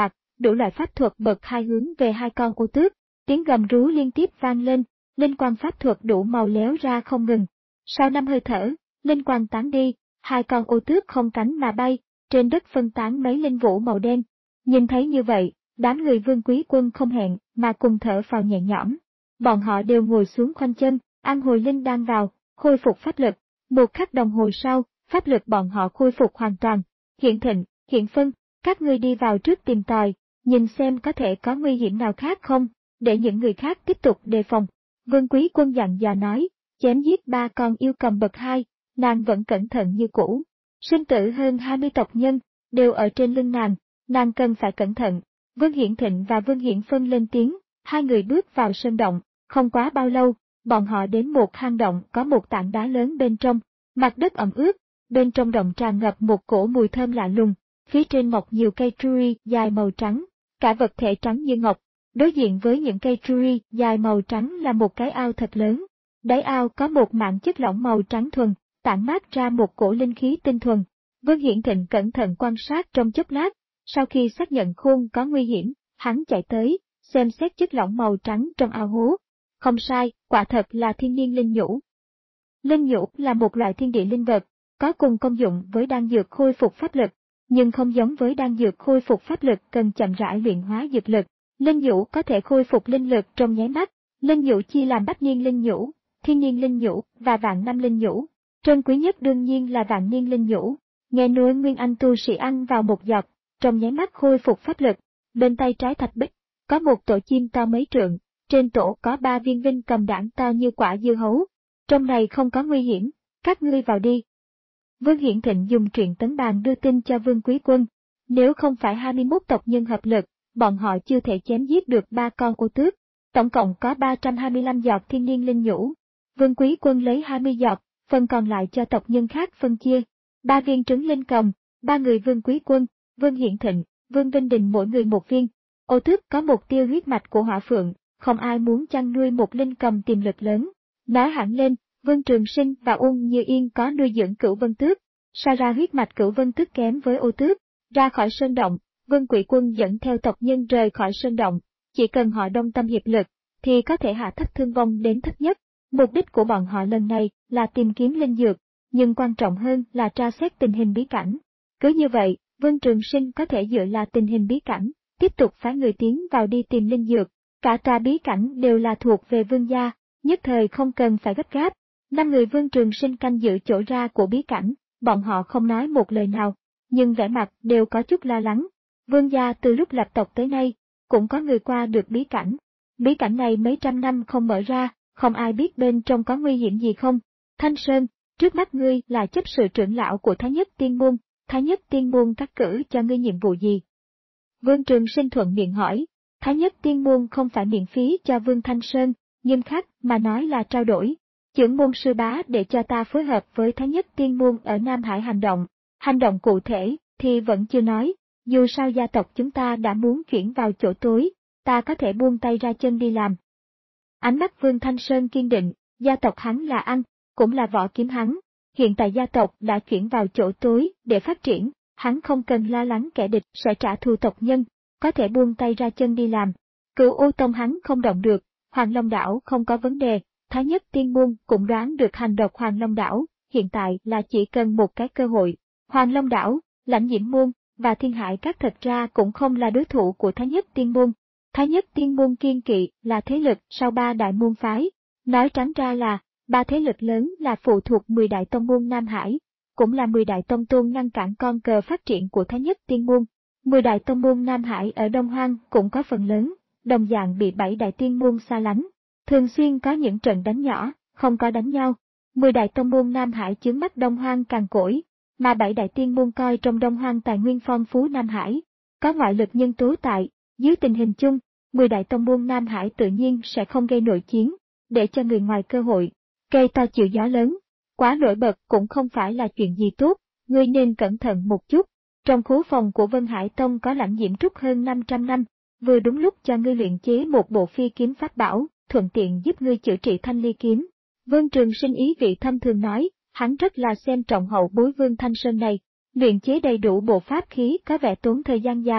đủ loại pháp thuật bậc hai hướng về hai con ô tước, tiếng gầm rú liên tiếp vang lên, linh quang pháp thuật đủ màu léo ra không ngừng. Sau năm hơi thở, linh quang tán đi, hai con ô tước không cánh mà bay, trên đất phân tán mấy linh vũ màu đen. Nhìn thấy như vậy, đám người Vương Quý Quân không hẹn mà cùng thở phào nhẹ nhõm. Bọn họ đều ngồi xuống khoanh chân, ăn hồi linh đan vào, khôi phục pháp lực. Một khắc đồng hồ sau, pháp lực bọn họ khôi phục hoàn toàn. Hiện Thịnh, Hiện Phân, các ngươi đi vào trước tìm tòi, nhìn xem có thể có nguy hiểm nào khác không, để những người khác tiếp tục đề phòng. Vương Quý Quân dặn dò nói, chém giết ba con yêu cầm bậc hai, nàng vẫn cẩn thận như cũ. Sinh tử hơn hai mươi tộc nhân, đều ở trên lưng nàng, nàng cần phải cẩn thận. Vương Hiển Thịnh và Vương Hiển Phân lên tiếng, hai người bước vào sơn động, không quá bao lâu, bọn họ đến một hang động có một tảng đá lớn bên trong, mặt đất ẩm ướt, bên trong động tràn ngập một cổ mùi thơm lạ lùng, phía trên mọc nhiều cây truri dài màu trắng, cả vật thể trắng như ngọc. Đối diện với những cây truri dài màu trắng là một cái ao thật lớn, đáy ao có một mảng chất lỏng màu trắng thuần, tản mát ra một cổ linh khí tinh thuần. Vương Hiển Thịnh cẩn thận quan sát trong chốc lát, sau khi xác nhận khuôn có nguy hiểm, hắn chạy tới, xem xét chất lỏng màu trắng trong ao hố. Không sai, quả thật là thiên nhiên linh nhũ. Linh nhũ là một loại thiên địa linh vật, có cùng công dụng với đan dược khôi phục pháp lực, nhưng không giống với đan dược khôi phục pháp lực cần chậm rãi luyện hóa dược lực. Linh nhũ có thể khôi phục linh lực trong nháy mắt. Linh nhũ chia làm bách niên linh nhũ, thiên niên linh nhũ và vạn năm linh nhũ. Trân quý nhất đương nhiên là vạn niên linh nhũ. Nghe nói Nguyên Anh tu sĩ ăn vào một giọt, trong nháy mắt khôi phục pháp lực. Bên tay trái thạch bích, có một tổ chim to mấy trượng, trên tổ có ba viên vinh cầm đảng to như quả dưa hấu. Trong này không có nguy hiểm, các ngươi vào đi. Vương Hiển Thịnh dùng truyện tấn bàn đưa tin cho Vương Quý Quân. Nếu không phải hai mươi mốt tộc nhân hợp lực, bọn họ chưa thể chém giết được ba con ô tước. Tổng cộng có ba trăm hai mươi lăm giọt thiên niên linh nhũ. Vương Quý Quân lấy hai mươi giọt, phần còn lại cho tộc nhân khác phân chia. Ba viên trứng linh cầm, ba người Vương Quý Quân, Vương Hiển Thịnh, Vương Vinh Đình mỗi người một viên. Ô tước có một tia huyết mạch của hỏa phượng, không ai muốn chăn nuôi một linh cầm tiềm lực lớn. Nói hẳn lên, Vương Trường Sinh và Uông Như Yên có nuôi dưỡng Cửu Vân Tước, sa ra huyết mạch Cửu Vân Tước kém với ô tước. Ra khỏi sơn động, Vương Quỷ Quân dẫn theo tộc nhân rời khỏi sơn động, chỉ cần họ đồng tâm hiệp lực, thì có thể hạ thấp thương vong đến thấp nhất. Mục đích của bọn họ lần này là tìm kiếm linh dược, nhưng quan trọng hơn là tra xét tình hình bí cảnh. Cứ như vậy, Vương Trường Sinh có thể dựa là tình hình bí cảnh, tiếp tục phái người tiến vào đi tìm linh dược. Cả tòa bí cảnh đều là thuộc về Vương gia, nhất thời không cần phải gấp gáp. Năm người Vương Trường Sinh canh giữ chỗ ra của bí cảnh, bọn họ không nói một lời nào, nhưng vẻ mặt đều có chút lo lắng. Vương gia từ lúc lập tộc tới nay, cũng có người qua được bí cảnh. Bí cảnh này mấy trăm năm không mở ra, không ai biết bên trong có nguy hiểm gì không. Thanh Sơn, trước mắt ngươi là chấp sự trưởng lão của Thái Nhất Tiên Môn, Thái Nhất Tiên Môn cắt cử cho ngươi nhiệm vụ gì? Vương Trường Sinh thuận miệng hỏi. Thái Nhất Tiên Môn không phải miễn phí cho Vương Thanh Sơn, nghiêm khắc mà nói là trao đổi. Trưởng môn sư bá để cho ta phối hợp với Thái Nhất Tiên Môn ở Nam Hải hành động. Hành động cụ thể thì vẫn chưa nói, dù sao gia tộc chúng ta đã muốn chuyển vào chỗ tối, ta có thể buông tay ra chân đi làm. Ánh mắt Vương Thanh Sơn kiên định, gia tộc hắn là ăn, cũng là võ kiếm hắn. Hiện tại gia tộc đã chuyển vào chỗ tối để phát triển, hắn không cần lo lắng kẻ địch sẽ trả thù tộc nhân, có thể buông tay ra chân đi làm. Cửu U Tông hắn không động được, Hoàng Long Đảo không có vấn đề, Thái Nhất Tiên Môn cũng đoán được hành động Hoàng Long Đảo, hiện tại là chỉ cần một cái cơ hội. Hoàng Long Đảo, Lãnh Diễm Môn và Thiên Hải Các thật ra cũng không là đối thủ của Thái Nhất Tiên Môn. Thái Nhất Tiên Môn kiên kỵ là thế lực sau ba đại môn phái, nói trắng ra là ba thế lực lớn là phụ thuộc mười đại tông môn Nam Hải, cũng là mười đại tông tôn ngăn cản con cờ phát triển của Thái Nhất Tiên Môn. Mười đại tông môn Nam Hải ở Đông Hoang cũng có phần lớn, đồng dạng bị bảy đại tiên môn xa lánh, thường xuyên có những trận đánh nhỏ, không có đánh nhau. Mười đại tông môn Nam Hải chướng mắt Đông Hoang càn cỗi, mà bảy đại tiên môn coi trong Đông Hoang tài nguyên phong phú Nam Hải, có ngoại lực nhân tố tại. Dưới tình hình chung, mười đại tông môn Nam Hải tự nhiên sẽ không gây nội chiến, để cho người ngoài cơ hội. Cây to chịu gió lớn, quá nổi bật cũng không phải là chuyện gì tốt, ngươi nên cẩn thận một chút. Trong khố phòng của Vân Hải Tông có Lãnh Diễm Trúc hơn năm trăm năm, vừa đúng lúc cho ngươi luyện chế một bộ phi kiếm pháp bảo, thuận tiện giúp ngươi chữa trị thanh ly kiếm. Vương Trường Sinh ý vị thâm thường nói, hắn rất là xem trọng hậu bối Vương Thanh Sơn này, luyện chế đầy đủ bộ pháp khí có vẻ tốn thời gian dài,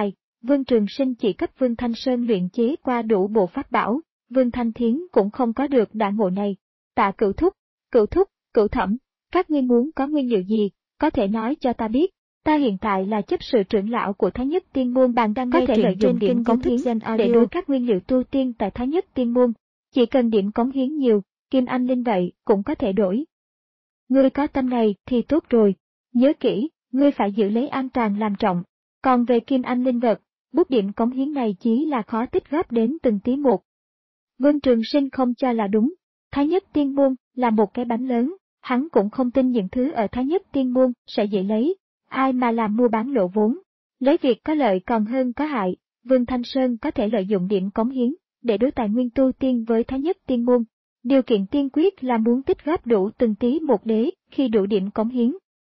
Vương Trường Sinh chỉ cấp Vương Thanh Sơn luyện chế qua đủ bộ pháp bảo, Vương Thanh Thiến cũng không có được đại ngộ này. Tạ Cửu Thúc, Cửu Thúc, Cửu Thẩm, các ngươi muốn có nguyên liệu gì, có thể nói cho ta biết. Ta hiện tại là chấp sự trưởng lão của Thái Nhất Tiên Môn, bạn đang có thể lợi dụng điểm cống hiến để đổi các nguyên liệu tu tiên tại Thái Nhất Tiên Môn. Chỉ cần điểm cống hiến nhiều, Kim Anh Linh vậy cũng có thể đổi. Ngươi có tâm này thì tốt rồi, nhớ kỹ, ngươi phải giữ lấy an toàn làm trọng. Còn về Kim Anh Linh vật, bút điểm cống hiến này chỉ là khó tích góp đến từng tí một. Vương Trường Sinh không cho là đúng, Thái Nhất Tiên Môn là một cái bánh lớn, hắn cũng không tin những thứ ở Thái Nhất Tiên Môn sẽ dễ lấy. Ai mà làm mua bán lộ vốn, lấy việc có lợi còn hơn có hại. Vương Thanh Sơn có thể lợi dụng điểm cống hiến để đối tài nguyên tu tiên với Thái Nhất Tiên Môn. Điều kiện tiên quyết là muốn tích góp đủ từng tí một đế khi đủ điểm cống hiến.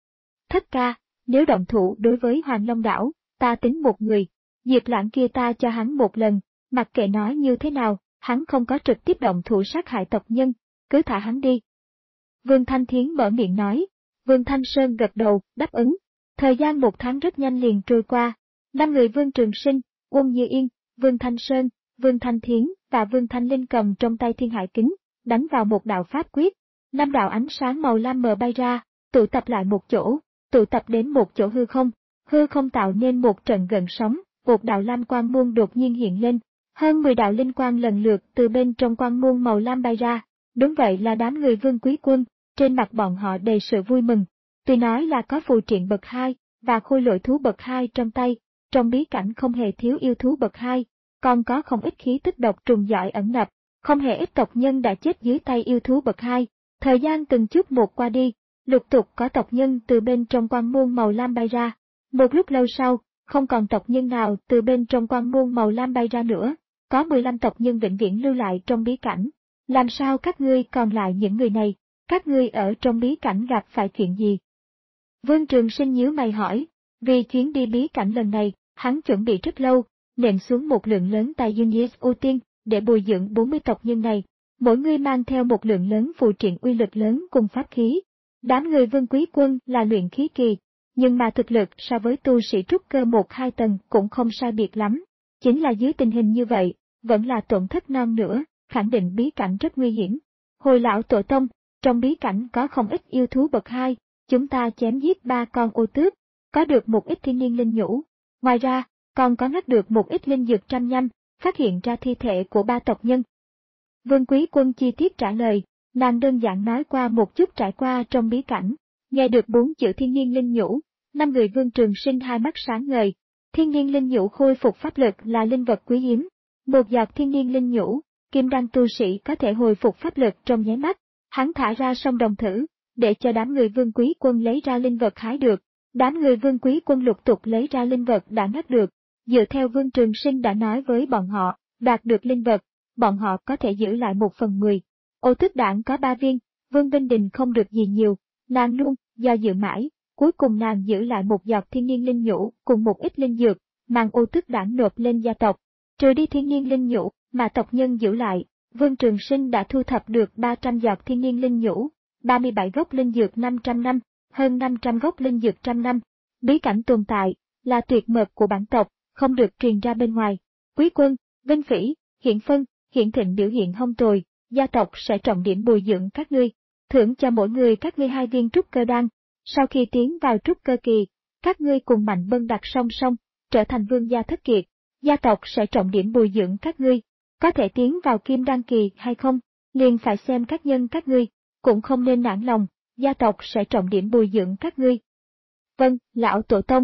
Thất ca, nếu động thủ đối với Hoàng Long Đảo, ta tính một người, Diệp Lãng kia ta cho hắn một lần, mặc kệ nói như thế nào, hắn không có trực tiếp động thủ sát hại tộc nhân, cứ thả hắn đi. Vương Thanh Thiến mở miệng nói, Vương Thanh Sơn gật đầu, đáp ứng. Thời gian một tháng rất nhanh liền trôi qua, năm người Vương Trường Sinh, Uông Như Yên, Vương Thanh Sơn, Vương Thanh Thiến và Vương Thanh Linh cầm trong tay Thiên Hải Kính, đánh vào một đạo pháp quyết, năm đạo ánh sáng màu lam mờ bay ra, tụ tập lại một chỗ, tụ tập đến một chỗ hư không, hư không tạo nên một trận gần sóng, một đạo lam quang môn đột nhiên hiện lên, hơn mười đạo linh quang lần lượt từ bên trong quang môn màu lam bay ra, đúng vậy là đám người Vương Quý Quân, trên mặt bọn họ đầy sự vui mừng. Tuy nói là có phù triện bậc hai và khôi lỗi thú bậc hai trong tay, trong bí cảnh không hề thiếu yêu thú bậc hai, còn có không ít khí tức độc trùng giỏi ẩn nấp, không hề ít tộc nhân đã chết dưới tay yêu thú bậc hai. Thời gian từng chút một qua đi, lục tục có tộc nhân từ bên trong quang môn màu lam bay ra. Một lúc lâu sau, không còn tộc nhân nào từ bên trong quang môn màu lam bay ra nữa, có mười lăm tộc nhân vĩnh viễn lưu lại trong bí cảnh. Làm sao các ngươi còn lại những người này, các ngươi ở trong bí cảnh gặp phải chuyện gì? Vương Trường Sinh nhíu mày hỏi, vì chuyến đi bí cảnh lần này, hắn chuẩn bị rất lâu, nện xuống một lượng lớn tài nguyên ưu tiên để bồi dưỡng bốn mươi tộc nhân này, mỗi người mang theo một lượng lớn phù triện uy lực lớn cùng pháp khí. Đám người Vương Quý Quân là luyện khí kỳ, nhưng mà thực lực so với tu sĩ trúc cơ một hai tầng cũng không sai biệt lắm. Chính là dưới tình hình như vậy, vẫn là tổn thất non nữa, khẳng định bí cảnh rất nguy hiểm. Hồi lão tổ tông, trong bí cảnh có không ít yêu thú bậc hai. Chúng ta chém giết ba con ô tước, có được một ít thiên niên linh nhũ. Ngoài ra, còn có ngắt được một ít linh dược trăm nhâm, phát hiện ra thi thể của ba tộc nhân. Vương Quý Quân chi tiết trả lời, nàng đơn giản nói qua một chút trải qua trong bí cảnh. Nghe được bốn chữ thiên niên linh nhũ, năm người Vương Trường Sinh hai mắt sáng ngời. Thiên niên linh nhũ khôi phục pháp lực là linh vật quý hiếm. Một giọt thiên niên linh nhũ, kim đan tu sĩ có thể hồi phục pháp lực trong nháy mắt. Hắn thả ra sông đồng thử, để cho đám người Vương Quý Quân lấy ra linh vật hái được. Đám người Vương Quý Quân lục tục lấy ra linh vật đã ngắt được. Dựa theo Vương Trường Sinh đã nói với bọn họ, đạt được linh vật, bọn họ có thể giữ lại một phần mười. Ô tước đảng có ba viên, Vương Vinh Đình không được gì nhiều, nàng luôn, do dự mãi, cuối cùng nàng giữ lại một giọt thiên niên linh nhũ cùng một ít linh dược, mang ô tước đảng nộp lên gia tộc. Trừ đi thiên niên linh nhũ mà tộc nhân giữ lại, Vương Trường Sinh đã thu thập được ba trăm giọt thiên niên linh nhũ, ba mươi bảy gốc linh dược năm trăm năm, hơn năm trăm gốc linh dược trăm năm. Bí cảnh tồn tại là tuyệt mật của bản tộc, không được truyền ra bên ngoài. Quý Quân, Vinh Phỉ, Hiển Phân, Hiển Thịnh biểu hiện không tồi, gia tộc sẽ trọng điểm bồi dưỡng các ngươi, thưởng cho mỗi người các ngươi hai viên trúc cơ đan. Sau khi tiến vào trúc cơ kỳ, các ngươi cùng Mạnh Bân đặt song song, trở thành vương gia thất kiệt, gia tộc sẽ trọng điểm bồi dưỡng các ngươi. Có thể tiến vào kim đan kỳ hay không, liền phải xem các nhân các ngươi, cũng không nên nản lòng, gia tộc sẽ trọng điểm bồi dưỡng các ngươi. Vâng, lão tổ tông.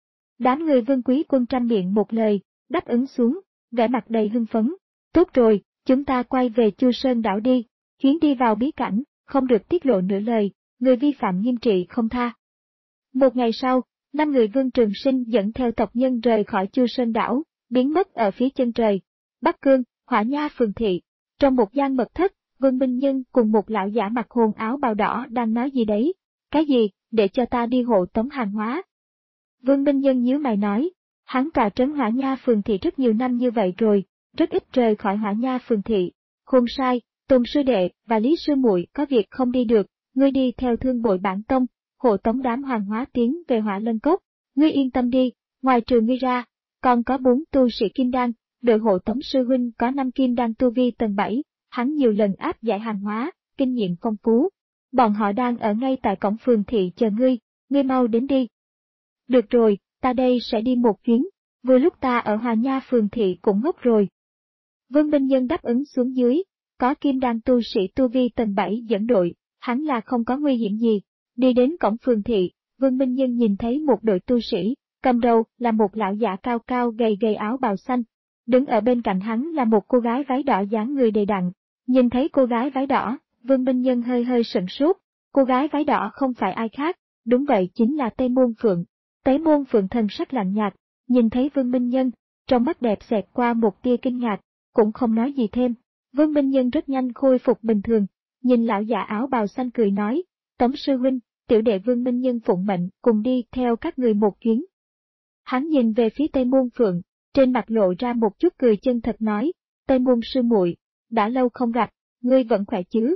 Đám người Vương Quý Quân trăm miệng một lời, đáp ứng xuống, vẻ mặt đầy hưng phấn. Tốt rồi, chúng ta quay về Chu Sơn đảo đi, chuyến đi vào bí cảnh, không được tiết lộ nửa lời, người vi phạm nghiêm trị không tha. Một ngày sau, năm người Vương Trường Sinh dẫn theo tộc nhân rời khỏi Chu Sơn đảo, biến mất ở phía chân trời. Bắc Cương, Hỏa Nha phường thị, trong một gian mật thất, Vương Minh Nhân cùng một lão giả mặc hồn áo bào đỏ đang nói gì đấy. Cái gì, để cho ta đi hộ tống hàng hóa. Vương Minh Nhân nhíu mày nói, hắn tọa trấn Hỏa Nha phường thị rất nhiều năm như vậy rồi, rất ít rời khỏi Hỏa Nha phường thị. Không sai, Tôn sư đệ và Lý sư muội có việc không đi được, ngươi đi theo Thương Bội Bản Tông, hộ tống đám hàng hóa tiến về Hỏa Lân Cốc. Ngươi yên tâm đi, ngoài trừ ngươi ra, còn có bốn tu sĩ kim đan, đội hộ Tống sư huynh có năm kim đan tu vi tầng bảy, hắn nhiều lần áp giải hàng hóa, kinh nghiệm phong phú. Bọn họ đang ở ngay tại cổng phường thị chờ ngươi, ngươi mau đến đi. Được rồi, ta đây sẽ đi một chuyến, vừa lúc ta ở Hòa Nha phường thị cũng ngốc rồi. Vương Minh Nhân đáp ứng xuống dưới, có kim đan tu sĩ tu vi tầng bảy dẫn đội, hắn là không có nguy hiểm gì. Đi đến cổng phường thị, Vương Minh Nhân nhìn thấy một đội tu sĩ, cầm đầu là một lão giả cao cao gầy gầy áo bào xanh. Đứng ở bên cạnh hắn là một cô gái váy đỏ dáng người đầy đặn. Nhìn thấy cô gái váy đỏ, Vương Minh Nhân hơi hơi sửng sốt. Cô gái váy đỏ không phải ai khác, đúng vậy chính là Tây Môn Phượng. Tây Môn Phượng thần sắc lạnh nhạt, nhìn thấy Vương Minh Nhân, trong mắt đẹp xẹt qua một tia kinh ngạc, cũng không nói gì thêm. Vương Minh Nhân rất nhanh khôi phục bình thường, nhìn lão già áo bào xanh cười nói, Tống sư huynh, tiểu đệ Vương Minh Nhân phụng mệnh cùng đi theo các người một chuyến. Hắn nhìn về phía Tây Môn Phượng, trên mặt lộ ra một chút cười chân thật nói, Tây Môn sư muội, đã lâu không gặp, ngươi vẫn khỏe chứ?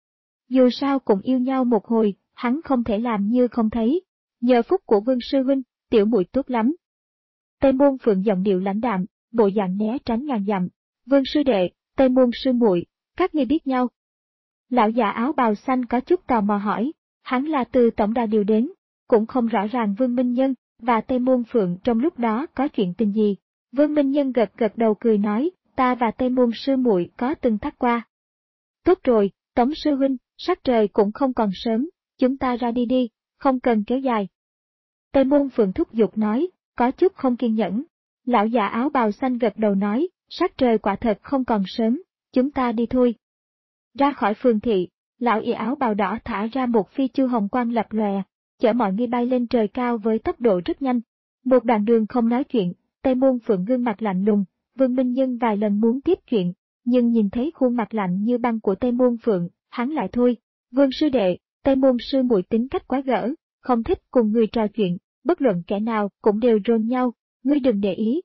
Dù sao cũng yêu nhau một hồi, hắn không thể làm như không thấy. Nhờ phúc của Vương sư huynh, tiểu muội tốt lắm. Tây Môn Phượng giọng điệu lãnh đạm, bộ dạng né tránh ngàn dặm. Vương sư đệ, Tây Môn sư muội, các ngươi biết nhau? Lão già áo bào xanh có chút tò mò hỏi, hắn là từ tổng đà điều đến, cũng không rõ ràng Vương Minh Nhân và Tây Môn Phượng trong lúc đó có chuyện tình gì. Vương Minh Nhân gật gật đầu cười nói, ta và Tây Môn sư muội có từng thắc qua. Tốt rồi, Tống sư huynh, sắc trời cũng không còn sớm, chúng ta ra đi đi, không cần kéo dài. Tây Môn Phượng thúc giục nói, có chút không kiên nhẫn. Lão già áo bào xanh gật đầu nói, sắc trời quả thật không còn sớm, chúng ta đi thôi. Ra khỏi phường thị, lão y áo bào đỏ thả ra một phi chu hồng quang lập lòe, chở mọi người bay lên trời cao với tốc độ rất nhanh. Một đoạn đường không nói chuyện, Tây Môn Phượng gương mặt lạnh lùng, Vương Minh Nhân vài lần muốn tiếp chuyện, nhưng nhìn thấy khuôn mặt lạnh như băng của Tây Môn Phượng, hắn lại thôi. Vương sư đệ, Tây Môn sư muội tính cách quá gỡ, không thích cùng người trò chuyện, bất luận kẻ nào cũng đều rôn nhau, ngươi đừng để ý.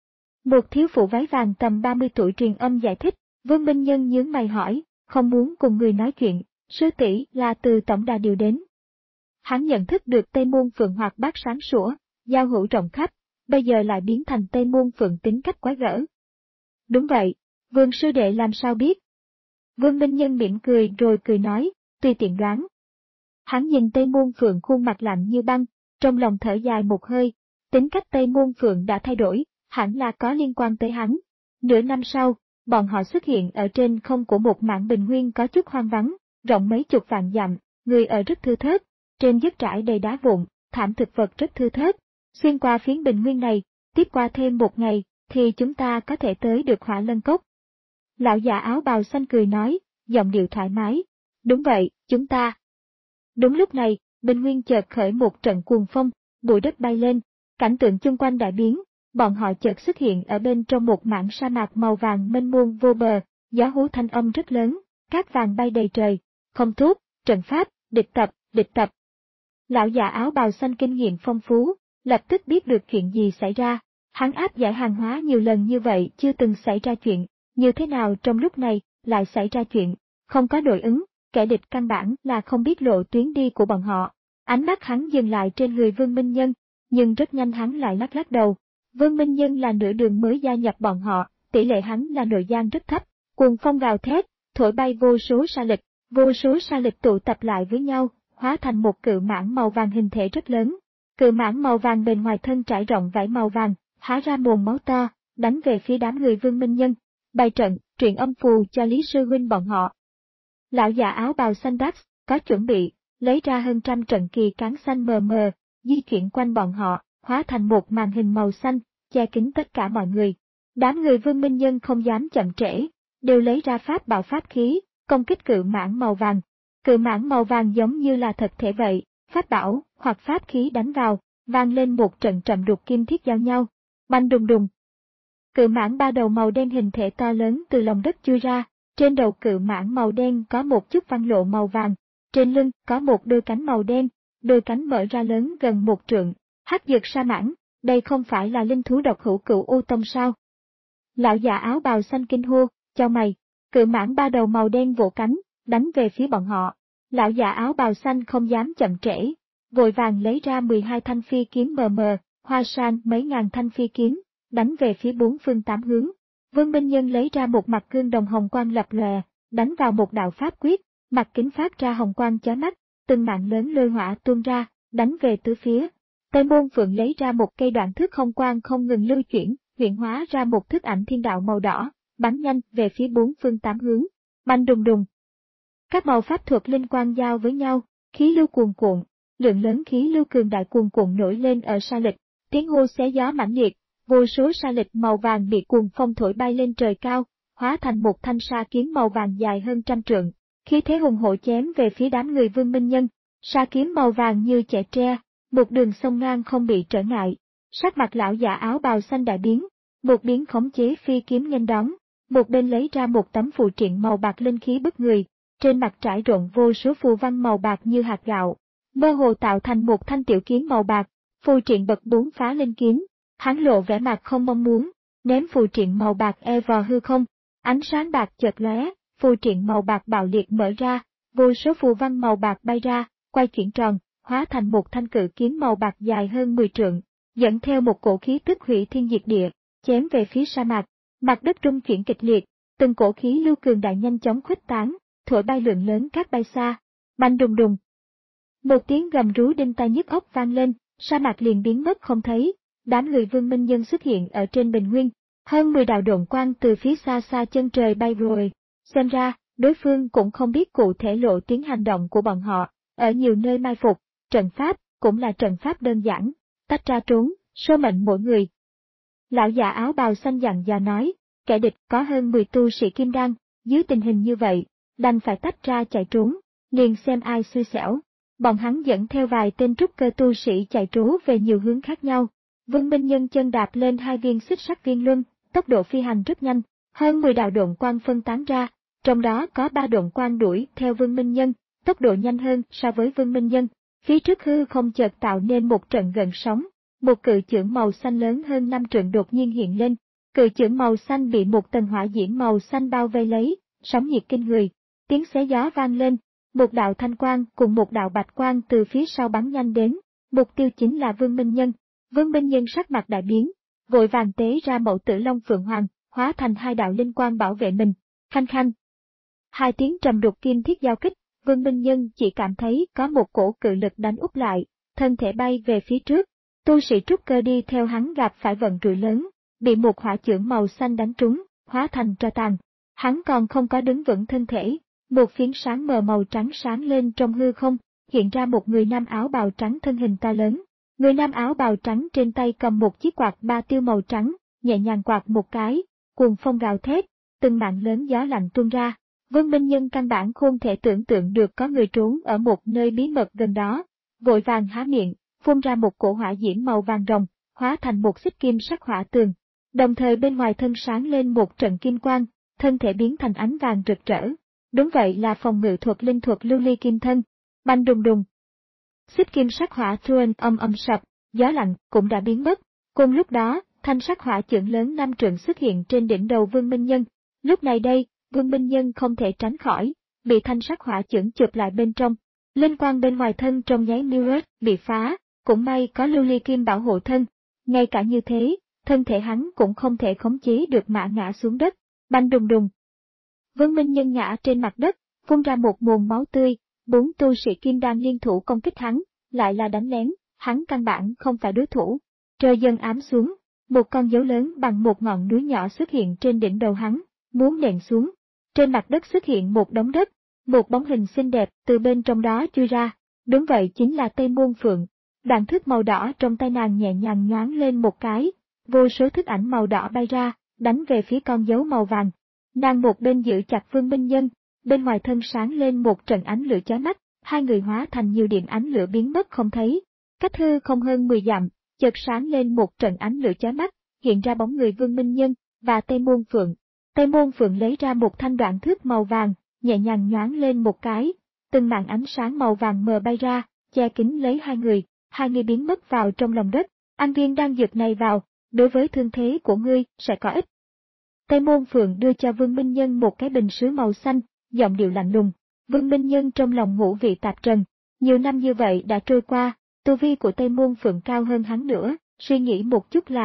Một thiếu phụ váy vàng tầm ba mươi tuổi truyền âm giải thích, Vương Minh Nhân nhướng mày hỏi, không muốn cùng người nói chuyện, sư tỷ là từ tổng đà điều đến. Hắn nhận thức được Tây Môn Phượng hoạt bát sáng sủa, giao hữu rộng khắp, bây giờ lại biến thành Tây Môn Phượng tính cách quá gỡ. Đúng vậy, Vương sư đệ làm sao biết? Vương Minh Nhân mỉm cười rồi cười nói, tùy tiện đoán. Hắn nhìn Tây Môn Phượng khuôn mặt lạnh như băng, trong lòng thở dài một hơi, tính cách Tây Môn Phượng đã thay đổi, hẳn là có liên quan tới hắn. Nửa năm sau, bọn họ xuất hiện ở trên không của một mảng bình nguyên có chút hoang vắng, rộng mấy chục vạn dặm, người ở rất thưa thớt, trên dốc trải đầy đá vụn, thảm thực vật rất thưa thớt. Xuyên qua phiến bình nguyên này, tiếp qua thêm một ngày, thì chúng ta có thể tới được Hỏa Lân Cốc. Lão già áo bào xanh cười nói, giọng điệu thoải mái. Đúng vậy, chúng ta. Đúng lúc này, bình nguyên chợt khởi một trận cuồng phong, bụi đất bay lên, cảnh tượng chung quanh đại biến, bọn họ chợt xuất hiện ở bên trong một mảng sa mạc màu vàng mênh mông vô bờ, gió hú thanh âm rất lớn, cát vàng bay đầy trời, không tốt, trận pháp, địch tập, địch tập. Lão già áo bào xanh kinh nghiệm phong phú, lập tức biết được chuyện gì xảy ra, hắn áp giải hàng hóa nhiều lần như vậy chưa từng xảy ra chuyện, như thế nào trong lúc này lại xảy ra chuyện, không có đội ứng, kẻ địch căn bản là không biết lộ tuyến đi của bọn họ. Ánh mắt hắn dừng lại trên người Vương Minh Nhân, nhưng rất nhanh hắn lại lắc lắc đầu. Vương Minh Nhân là nửa đường mới gia nhập bọn họ, tỷ lệ hắn là nội gian rất thấp, cuồng phong gào thét, thổi bay vô số sa lịch, vô số sa lịch tụ tập lại với nhau, hóa thành một cự mãng màu vàng hình thể rất lớn. Cự mãng màu vàng bên ngoài thân trải rộng vảy màu vàng, há ra mồm máu to, đánh về phía đám người Vương Minh Nhân. Bài trận, truyện âm phù cho Lý sư huynh bọn họ. Lão già áo bào xanh đáp, có chuẩn bị, lấy ra hơn trăm trận kỳ cán xanh mờ mờ, di chuyển quanh bọn họ, hóa thành một màn hình màu xanh, che kín tất cả mọi người. Đám người Vương Minh Nhân không dám chậm trễ, đều lấy ra pháp bảo pháp khí, công kích cự mãng màu vàng. Cự mãng màu vàng giống như là thật thể vậy, pháp bảo hoặc pháp khí đánh vào, vang lên một trận trầm đục kim thiết giao nhau, banh đùng đùng. Cự mãng ba đầu màu đen hình thể to lớn từ lòng đất chui ra, trên đầu cự mãng màu đen có một chút văn lộ màu vàng, trên lưng có một đôi cánh màu đen, đôi cánh mở ra lớn gần một trượng. Hắc dược sa mãng, đây không phải là linh thú độc hữu Cửu U Tông sao? Lão già áo bào xanh kinh hô, chau mày, cự mãng ba đầu màu đen vỗ cánh, đánh về phía bọn họ. Lão già áo bào xanh không dám chậm trễ, vội vàng lấy ra mười hai thanh phi kiếm mờ mờ, hoa san mấy ngàn thanh phi kiếm, đánh về phía bốn phương tám hướng. Vương Minh Nhân lấy ra một mặt gương đồng hồng quang lập lòe, đánh vào một đạo pháp quyết, mặt kính phát ra hồng quang chói mắt, từng mạng lớn lôi hỏa tuôn ra, đánh về tứ phía. Tây Môn Phượng lấy ra một cây đoạn thước hồng quang không ngừng lưu chuyển, hiện hóa ra một thức ảnh thiên đạo màu đỏ, bắn nhanh về phía bốn phương tám hướng. Bành đùng đùng. Các màu pháp thuật linh quang giao với nhau, khí lưu cuồn cuộn, lượng lớn khí lưu cường đại cuồn cuộn nổi lên ở Sa Lịch, tiếng hô xé gió mãnh liệt, vô số sa lịch màu vàng bị cuồng phong thổi bay lên trời cao, hóa thành một thanh sa kiếm màu vàng dài hơn trăm trượng, khí thế hùng hổ chém về phía đám người Vương Minh Nhân. Sa kiếm màu vàng như chẻ tre, một đường sông ngang không bị trở ngại. Sắc mặt lão giả áo bào xanh đại biến, một biến khống chế phi kiếm nghênh đón, một bên lấy ra một tấm phù triện màu bạc linh khí bức người, trên mặt trải rộng vô số phù văn màu bạc như hạt gạo, mơ hồ tạo thành một thanh tiểu kiếm màu bạc. Phù triện bật bốn phá linh kiếm, hắn lộ vẻ mặt không mong muốn, ném phù triện màu bạc e vào hư không, ánh sáng bạc chợt lóe, phù triện màu bạc bạo liệt mở ra, vô số phù văn màu bạc bay ra, quay chuyển tròn, hóa thành một thanh cự kiếm màu bạc dài hơn mười trượng, dẫn theo một cổ khí tức hủy thiên diệt địa, chém về phía sa mạc. Mặt đất rung chuyển kịch liệt, từng cổ khí lưu cường đại nhanh chóng khuếch tán, thổi bay lượng lớn cát bay xa. Bành đùng đùng. Một tiếng gầm rú đinh tai nhức óc vang lên, sa mạc liền biến mất không thấy. Đám người Vương Minh Nhân xuất hiện ở trên bình nguyên, hơn mười đạo độn quang từ phía xa xa chân trời bay rồi. Xem ra, đối phương cũng không biết cụ thể lộ tiếng hành động của bọn họ, ở nhiều nơi mai phục, trận pháp cũng là trận pháp đơn giản, tách ra trốn, số mệnh mỗi người. Lão già áo bào xanh dặn dò nói, kẻ địch có hơn mười tu sĩ kim đan, dưới tình hình như vậy, đành phải tách ra chạy trốn, liền xem ai xui xẻo. Bọn hắn dẫn theo vài tên trúc cơ tu sĩ chạy trốn về nhiều hướng khác nhau. Vương Minh Nhân chân đạp lên hai viên xích sắt viên luân, tốc độ phi hành rất nhanh, hơn mười đạo độn quang phân tán ra, trong đó có ba độn quang đuổi theo Vương Minh Nhân, tốc độ nhanh hơn so với Vương Minh Nhân. Phía trước hư không chợt tạo nên một trận gợn sóng, một cự chưởng màu xanh lớn hơn năm trượng đột nhiên hiện lên, cự chưởng màu xanh bị một tầng hỏa diễm màu xanh bao vây lấy, sóng nhiệt kinh người, tiếng xé gió vang lên, một đạo thanh quang cùng một đạo bạch quang từ phía sau bắn nhanh đến, mục tiêu chính là Vương Minh Nhân. Vương Minh Nhân sắc mặt đại biến, vội vàng tế ra mẫu tử Long Phượng Hoàng, hóa thành hai đạo linh quang bảo vệ mình. Khanh khanh. Hai tiếng trầm đục kim thiết giao kích, Vương Minh Nhân chỉ cảm thấy có một cổ cự lực đánh úp lại, thân thể bay về phía trước. Tu sĩ trúc cơ đi theo hắn gặp phải vận rủi lớn, bị một hỏa chưởng màu xanh đánh trúng, hóa thành tro tàn. Hắn còn không có đứng vững thân thể, một phiến sáng mờ màu trắng sáng lên trong hư không, hiện ra một người nam áo bào trắng thân hình to lớn. Người nam áo bào trắng trên tay cầm một chiếc quạt ba tiêu màu trắng, nhẹ nhàng quạt một cái, cuồng phong gào thét, từng mạng lớn gió lạnh tuôn ra. Vương Minh Nhân căn bản không thể tưởng tượng được có người trốn ở một nơi bí mật gần đó, vội vàng há miệng, phun ra một cổ hỏa diễm màu vàng rồng, hóa thành một xích kim sắc hỏa tường. Đồng thời bên ngoài thân sáng lên một trận kim quang, thân thể biến thành ánh vàng rực rỡ. Đúng vậy là phòng ngự thuật linh thuật lưu ly kim thân. Bành đùng đùng. Xích kim sắc hỏa truân âm âm sập, gió lạnh cũng đã biến mất. Cùng lúc đó, thanh sắc hỏa chưởng lớn năm trượng xuất hiện trên đỉnh đầu Vương Minh Nhân. Lúc này đây, Vương Minh Nhân không thể tránh khỏi, bị thanh sắc hỏa chưởng chụp lại bên trong. Linh quang bên ngoài thân trong nháy mirror bị phá, cũng may có lưu ly kim bảo hộ thân. Ngay cả như thế, thân thể hắn cũng không thể khống chế được mà ngã xuống đất. Bành đùng đùng. Vương Minh Nhân ngã trên mặt đất, phun ra một nguồn máu tươi. Bốn tu sĩ kim đan liên thủ công kích hắn, lại là đánh lén, hắn căn bản không phải đối thủ. Trời dần ám xuống, một con dấu lớn bằng một ngọn núi nhỏ xuất hiện trên đỉnh đầu hắn, muốn nện xuống. Trên mặt đất xuất hiện một đống đất, một bóng hình xinh đẹp từ bên trong đó chui ra. Đúng vậy chính là Tây Môn Phượng. Đoạn thước màu đỏ trong tay nàng nhẹ nhàng nhoáng lên một cái, vô số thức ảnh màu đỏ bay ra, đánh về phía con dấu màu vàng. Nàng một bên giữ chặt Vương Minh Nhân, bên ngoài thân sáng lên một trận ánh lửa chói mắt, hai người hóa thành nhiều điểm ánh lửa biến mất không thấy. Cách hư không hơn mười dặm, chợt sáng lên một trận ánh lửa chói mắt, hiện ra bóng người Vương Minh Nhân và Tây Môn Phượng. Tây Môn Phượng lấy ra một thanh đoạn thước màu vàng, nhẹ nhàng nhoáng lên một cái, từng màn ánh sáng màu vàng mờ bay ra, che kín lấy hai người, hai người biến mất vào trong lòng đất. Ăn viên đan dược này vào, đối với thương thế của ngươi sẽ có ích. Tây Môn Phượng đưa cho Vương Minh Nhân một cái bình sứ màu xanh, giọng điệu lạnh lùng. Vương Minh Nhân trong lòng ngũ vị tạp trần, nhiều năm như vậy đã trôi qua, tu vi của Tây Môn Phượng cao hơn hắn nữa, suy nghĩ một chút là,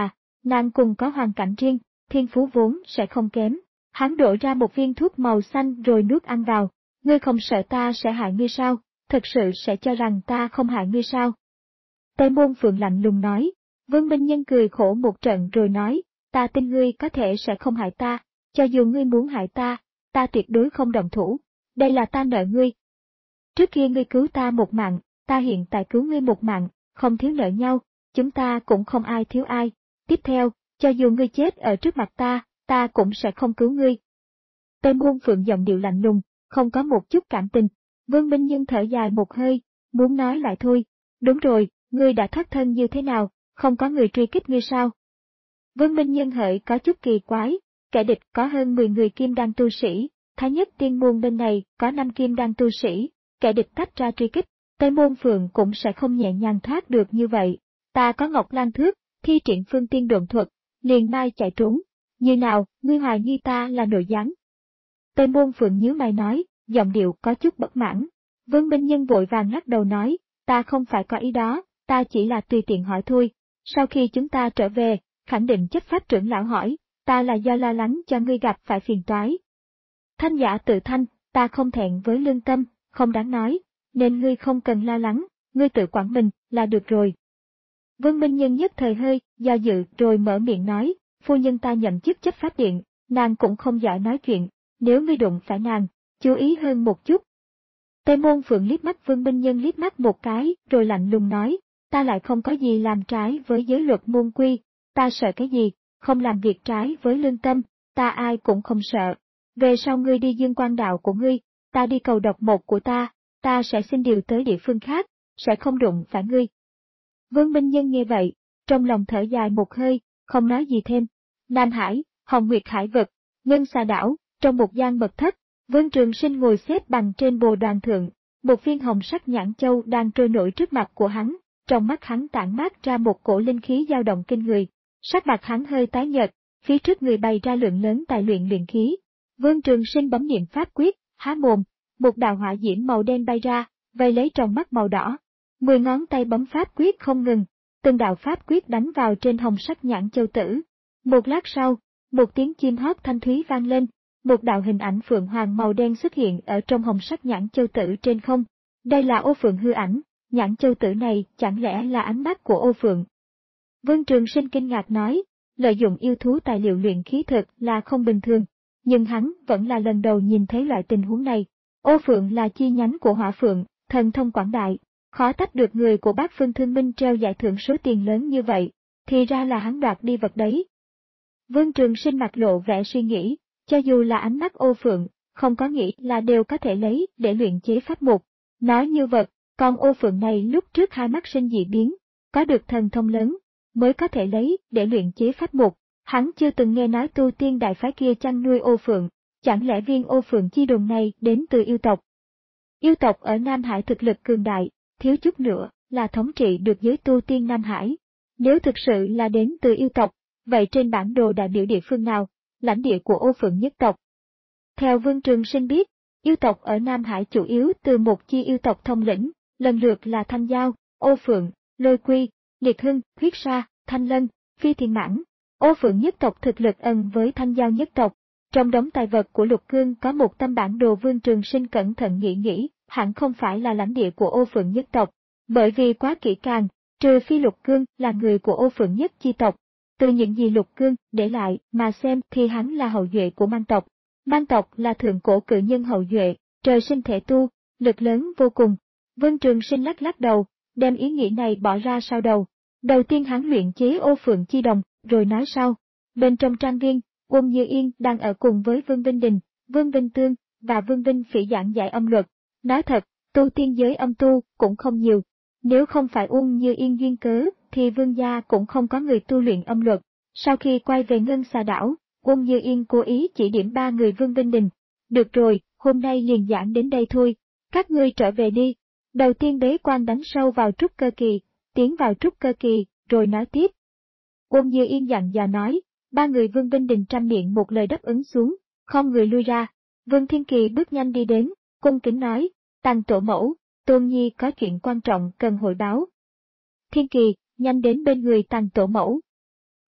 nàng cùng có hoàn cảnh riêng, thiên phú vốn sẽ không kém. Hắn đổ ra một viên thuốc màu xanh rồi nuốt ăn vào. Ngươi không sợ ta sẽ hại ngươi sao? Thực sự sẽ cho rằng ta không hại ngươi sao? Tây Môn Phượng lạnh lùng nói. Vương Minh Nhân cười khổ một trận rồi nói, ta tin ngươi có thể sẽ không hại ta, cho dù ngươi muốn hại ta, ta tuyệt đối không động thủ, đây là ta nợ ngươi. Trước kia ngươi cứu ta một mạng, ta hiện tại cứu ngươi một mạng, không thiếu nợ nhau, chúng ta cũng không ai thiếu ai. Tiếp theo, cho dù ngươi chết ở trước mặt ta, ta cũng sẽ không cứu ngươi. Tây Môn Phượng giọng điệu lạnh lùng, không có một chút cảm tình. Vương Minh Nhân thở dài một hơi, muốn nói lại thôi. Đúng rồi, ngươi đã thoát thân như thế nào, không có người truy kích ngươi sao? Vương Minh Nhân hỡi có chút kỳ quái, kẻ địch có hơn mười người kim đan tu sĩ, Thái Nhất Tiên Môn bên này có năm kim đan tu sĩ, kẻ địch tách ra truy kích, Tây Môn Phượng cũng sẽ không nhẹ nhàng thoát được như vậy. Ta có Ngọc Lan Thước, thi triển phương tiên độn thuật, liền mai chạy trốn. Như nào, ngươi hoài nghi ta là nội gián? Tây Môn Phượng nhíu mày nói, giọng điệu có chút bất mãn. Vương Minh Nhân vội vàng lắc đầu nói, ta không phải có ý đó, ta chỉ là tùy tiện hỏi thôi. Sau khi chúng ta trở về, khẳng định chấp pháp trưởng lão hỏi, ta là do lo lắng cho ngươi gặp phải phiền toái. Thanh giả tự thanh, ta không thẹn với lương tâm, không đáng nói, nên ngươi không cần lo lắng, ngươi tự quản mình, là được rồi. Vương Minh Nhân nhất thời hơi, do dự rồi mở miệng nói, phu nhân ta nhậm chức chấp pháp điện, nàng cũng không giỏi nói chuyện, nếu ngươi đụng phải nàng, chú ý hơn một chút. Tây Môn Phượng liếc mắt Vương Minh Nhân liếc mắt một cái, rồi lạnh lùng nói, ta lại không có gì làm trái với giới luật môn quy, ta sợ cái gì, không làm việc trái với lương tâm, ta ai cũng không sợ. Về sau ngươi đi dương quan đạo của ngươi, ta đi cầu độc mộc của ta, ta sẽ xin điều tới địa phương khác, sẽ không đụng phải ngươi. Vương Minh Nhân nghe vậy, trong lòng thở dài một hơi, không nói gì thêm. Nam Hải, Hồng Nguyệt Hải vực, Ngân Xà đảo, trong một gian mật thất, Vương Trường Sinh ngồi xếp bằng trên bồ đoàn thượng, một viên hồng sắc nhãn châu đang trôi nổi trước mặt của hắn, trong mắt hắn tản mát ra một cổ linh khí dao động kinh người, sắc mặt hắn hơi tái nhợt, phía trước người bày ra lượng lớn tài luyện luyện khí. Vương Trường Sinh bấm niệm pháp quyết, há mồm, một đạo hỏa diễm màu đen bay ra, vây lấy trong mắt màu đỏ. Mười ngón tay bấm pháp quyết không ngừng, từng đạo pháp quyết đánh vào trên hồng sắc nhãn châu tử. Một lát sau, một tiếng chim hót thanh thúy vang lên, một đạo hình ảnh phượng hoàng màu đen xuất hiện ở trong hồng sắc nhãn châu tử trên không. Đây là ô phượng hư ảnh, nhãn châu tử này chẳng lẽ là ánh mắt của ô phượng? Vương Trường Sinh kinh ngạc nói, lợi dụng yêu thú tài liệu luyện khí thực là không bình thường, nhưng hắn vẫn là lần đầu nhìn thấy loại tình huống này. Ô phượng là chi nhánh của hỏa phượng, thần thông quảng đại, khó tách được người của Bát Phương Thương Minh treo giải thưởng số tiền lớn như vậy, thì ra là hắn đoạt đi vật đấy. Vương Trường Sinh mặt lộ vẻ suy nghĩ, cho dù là ánh mắt ô phượng, không có nghĩ là đều có thể lấy để luyện chế pháp mục. Nói như vật, còn ô phượng này lúc trước hai mắt sinh dị biến, có được thần thông lớn, mới có thể lấy để luyện chế pháp mục. Hắn chưa từng nghe nói tu tiên đại phái kia chăn nuôi ô phượng, chẳng lẽ viên ô phượng chi đồn này đến từ yêu tộc? Yêu tộc ở Nam Hải thực lực cường đại, thiếu chút nữa là thống trị được giới tu tiên Nam Hải. Nếu thực sự là đến từ yêu tộc, vậy trên bản đồ đại biểu địa phương nào, lãnh địa của ô phượng nhất tộc? Theo Vương Trường Sinh biết, yêu tộc ở Nam Hải chủ yếu từ một chi yêu tộc thông lĩnh, lần lượt là Thanh Giao, Ô Phượng, Lôi Quy, Liệt Hưng, Huyết Sa, Thanh Lân, Phi Thiên Mãn. Ô Phượng nhất tộc thực lực ân với Thanh Giao nhất tộc. Trong đống tài vật của Lục Cương có một tấm bản đồ. Vương Trường Sinh cẩn thận nghĩ nghĩ, hẳn không phải là lãnh địa của Ô Phượng nhất tộc, bởi vì quá kỹ càng, trừ phi Lục Cương là người của Ô Phượng nhất chi tộc. Từ những gì Lục Cương để lại mà xem thì hắn là hậu duệ của Man tộc. Man tộc là thượng cổ cự nhân hậu duệ, trời sinh thể tu, lực lớn vô cùng. Vương Trường Sinh lắc lắc đầu, đem ý nghĩ này bỏ ra sau đầu. Đầu tiên hắn luyện chế Ô Phượng chi đồng, rồi nói sau. Bên trong trang viên, Uông Như Yên đang ở cùng với Vương Vinh Đình, Vương Vinh Tương và Vương Vinh Phỉ giảng giải âm luật. Nói thật, tu tiên giới âm tu cũng không nhiều. Nếu không phải Uông Như Yên duyên cớ, thì Vương gia cũng không có người tu luyện âm luật. Sau khi quay về Ngân Xà đảo, Uông Như Yên cố ý chỉ điểm ba người Vương Vinh Đình. Được rồi, hôm nay liền giảng đến đây thôi. Các ngươi trở về đi. Đầu tiên bế quan đánh sâu vào trúc cơ kỳ, tiến vào trúc cơ kỳ, rồi nói tiếp. Uông Như Yên dặn dò nói, ba người Vương Vinh Đình trăm miệng một lời đáp ứng xuống, không người lui ra. Vương Thiên Kỳ bước nhanh đi đến, cung kính nói, Tằng tổ mẫu, Tôn Nhi có chuyện quan trọng cần hội báo. Thiên Kỳ, nhanh đến bên người Tằng tổ mẫu.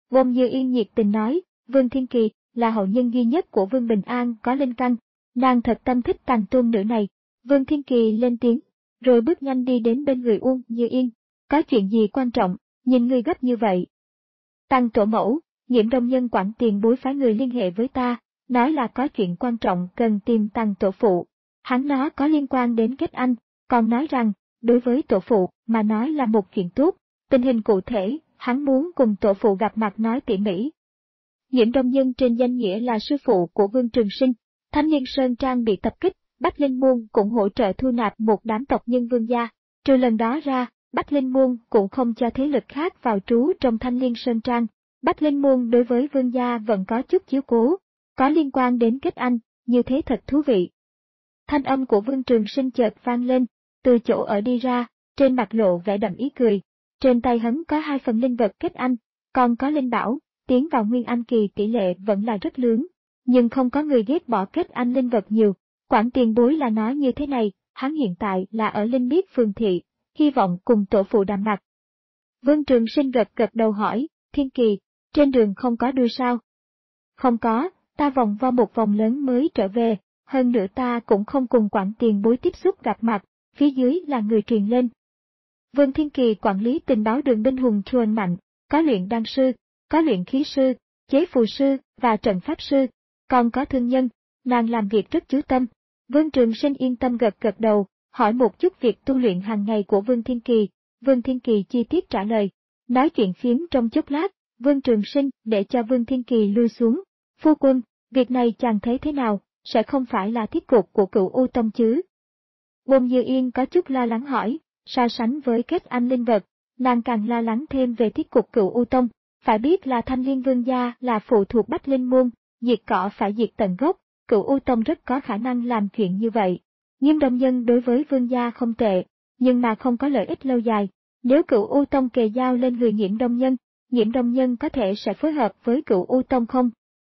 Wong Như Yên nhiệt tình nói, Vương Thiên Kỳ là hậu nhân duy nhất của Vương Bình An có linh căn, nàng thật tâm thích tàng tôn nữ này. Vương Thiên Kỳ lên tiếng, rồi bước nhanh đi đến bên người Uông Như Yên. Có chuyện gì quan trọng, nhìn ngươi gấp như vậy? Tàng tổ mẫu, Nghiễm Đông Nhân quản tiền bối phái người liên hệ với ta, nói là có chuyện quan trọng cần tìm Tàng tổ phụ. Hắn nói có liên quan đến kết anh, còn nói rằng, đối với tổ phụ mà nói là một chuyện tốt, tình hình cụ thể, hắn muốn cùng tổ phụ gặp mặt nói tỉ mỉ. Nghiễm Đông Nhân trên danh nghĩa là sư phụ của Vương Trường Sinh, Thanh Niên Sơn Trang bị tập kích, Bách Linh Môn cũng hỗ trợ thu nạp một đám tộc nhân Vương gia, trừ lần đó ra, Bách Linh Môn cũng không cho thế lực khác vào trú trong Thanh Niên Sơn Trang. Bách Linh Môn đối với Vương gia vẫn có chút chiếu cố, có liên quan đến kết anh, như thế thật thú vị. Thanh âm của Vương Trường Sinh chợt vang lên, từ chỗ ở đi ra, trên mặt lộ vẻ đậm ý cười. Trên tay hắn có hai phần linh vật kết anh, còn có linh bảo, tiến vào Nguyên Anh kỳ tỷ lệ vẫn là rất lớn, nhưng không có người ghét bỏ kết anh linh vật nhiều. Quản tiền bối là nói như thế này, hắn hiện tại là ở Linh Biết Phường Thị, hy vọng cùng tổ phụ đàm mặt. Vương Trường Sinh gật gật đầu hỏi, Thiên Kỳ, trên đường không có đuôi sao? Không có, ta vòng vo một vòng lớn mới trở về, hơn nữa ta cũng không cùng quản tiền bối tiếp xúc gặp mặt, phía dưới là người truyền lên. Vương Thiên Kỳ quản lý tình báo đường binh hùng truồn mạnh, có luyện đan sư, có luyện khí sư, chế phù sư và trận pháp sư, còn có thương nhân, nàng làm việc rất chú tâm. Vương Trường Sinh yên tâm gật gật đầu, hỏi một chút việc tu luyện hàng ngày của Vương Thiên Kỳ. Vương Thiên Kỳ chi tiết trả lời. Nói chuyện phiếm trong chốc lát, Vương Trường Sinh để cho Vương Thiên Kỳ lui xuống. Phu quân, việc này chàng thấy thế nào, sẽ không phải là thiết cục của Cửu U Tông chứ? Wong Như Yên có chút lo lắng hỏi, so sánh với kết anh linh vật, nàng càng lo lắng thêm về thiết cục Cửu U Tông. Phải biết là Thanh Liên Vương gia là phụ thuộc Bách Linh Môn, diệt cỏ phải diệt tận gốc, Cửu U Tông rất có khả năng làm chuyện như vậy. Nghiêm Đông Nhân đối với Vương gia không tệ, nhưng mà không có lợi ích lâu dài. Nếu Cửu U Tông kề dao lên người Nghiễm Đông Nhân, Nghiễm Đông Nhân có thể sẽ phối hợp với Cửu U Tông không?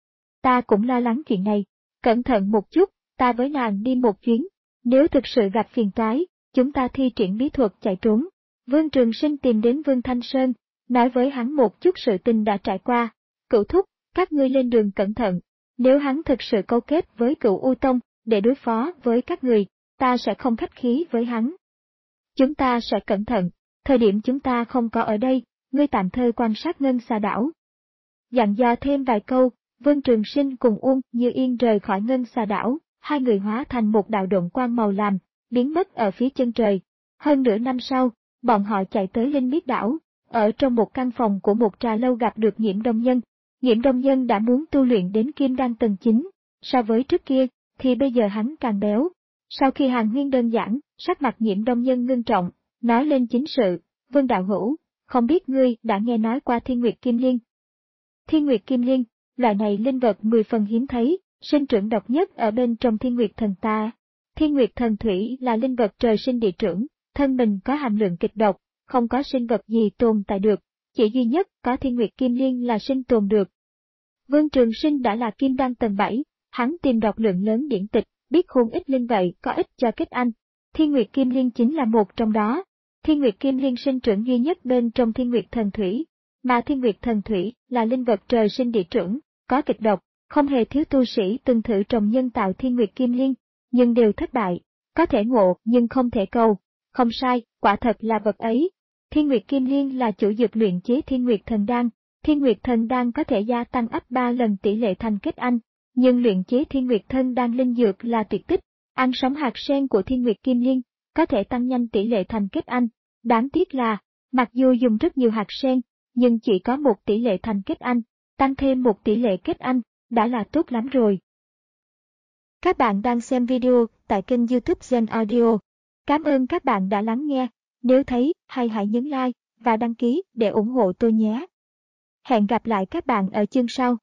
Ta cũng lo lắng chuyện này. Cẩn thận một chút, ta với nàng đi một chuyến. Nếu thực sự gặp phiền toái, chúng ta thi triển bí thuật chạy trốn. Vương Trường Sinh tìm đến Vương Thanh Sơn, nói với hắn một chút sự tình đã trải qua. Cửu thúc, các ngươi lên đường cẩn thận. Nếu hắn thực sự câu kết với Cửu U Tông để đối phó với các người, ta sẽ không khách khí với hắn. Chúng ta sẽ cẩn thận, thời điểm chúng ta không có ở đây, ngươi tạm thời quan sát Ngân Xà Đảo. Dặn dò thêm vài câu, Vương Trường Sinh cùng Uông Như Yên rời khỏi Ngân Xà Đảo, hai người hóa thành một đạo động quang màu lam, biến mất ở phía chân trời. Hơn nửa năm sau, bọn họ chạy tới Linh Biết Đảo, ở trong một căn phòng của một trà lâu gặp được Nghiễm Đông Nhân. Nghiễm Đông Nhân đã muốn tu luyện đến Kim Đan tầng chín, so với trước kia, thì bây giờ hắn càng béo. Sau khi hàn huyên đơn giản, sắc mặt Nghiễm Đông Nhân ngưng trọng, nói lên chính sự, Vương đạo hữu, không biết ngươi đã nghe nói qua Thiên Nguyệt Kim Liên. Thiên Nguyệt Kim Liên, loại này linh vật mười phần hiếm thấy, sinh trưởng độc nhất ở bên trong Thiên Nguyệt Thần ta. Thiên Nguyệt Thần Thủy là linh vật trời sinh địa trưởng, thân mình có hàm lượng kịch độc, không có sinh vật gì tồn tại được, chỉ duy nhất có Thiên Nguyệt Kim Liên là sinh tồn được. Vương Trường Sinh đã là Kim Đan tầng bảy, hắn tìm đọc lượng lớn điển tịch, biết không ít linh vậy có ích cho kết anh. Thiên Nguyệt Kim Liên chính là một trong đó. Thiên Nguyệt Kim Liên sinh trưởng duy nhất bên trong Thiên Nguyệt Thần Thủy, mà Thiên Nguyệt Thần Thủy là linh vật trời sinh địa trưởng, có kịch độc, không hề thiếu tu sĩ từng thử trồng nhân tạo Thiên Nguyệt Kim Liên, nhưng đều thất bại, có thể ngộ nhưng không thể cầu. Không sai, quả thật là vật ấy. Thiên Nguyệt Kim Liên là chủ dược luyện chế Thiên Nguyệt Thần Đan. Thiên Nguyệt Thần Đan có thể gia tăng ấp ba lần tỷ lệ thành kết anh, nhưng luyện chế Thiên Nguyệt Thần Đan linh dược là tuyệt tích. Ăn sống hạt sen của Thiên Nguyệt Kim Liên có thể tăng nhanh tỷ lệ thành kết anh. Đáng tiếc là, mặc dù dùng rất nhiều hạt sen, nhưng chỉ có một tỷ lệ thành kết anh, tăng thêm một tỷ lệ kết anh, đã là tốt lắm rồi. Các bạn đang xem video tại kênh YouTube Gen Audio. Cảm ơn các bạn đã lắng nghe. Nếu thấy hay hãy nhấn like và đăng ký để ủng hộ tôi nhé. Hẹn gặp lại các bạn ở chương sau.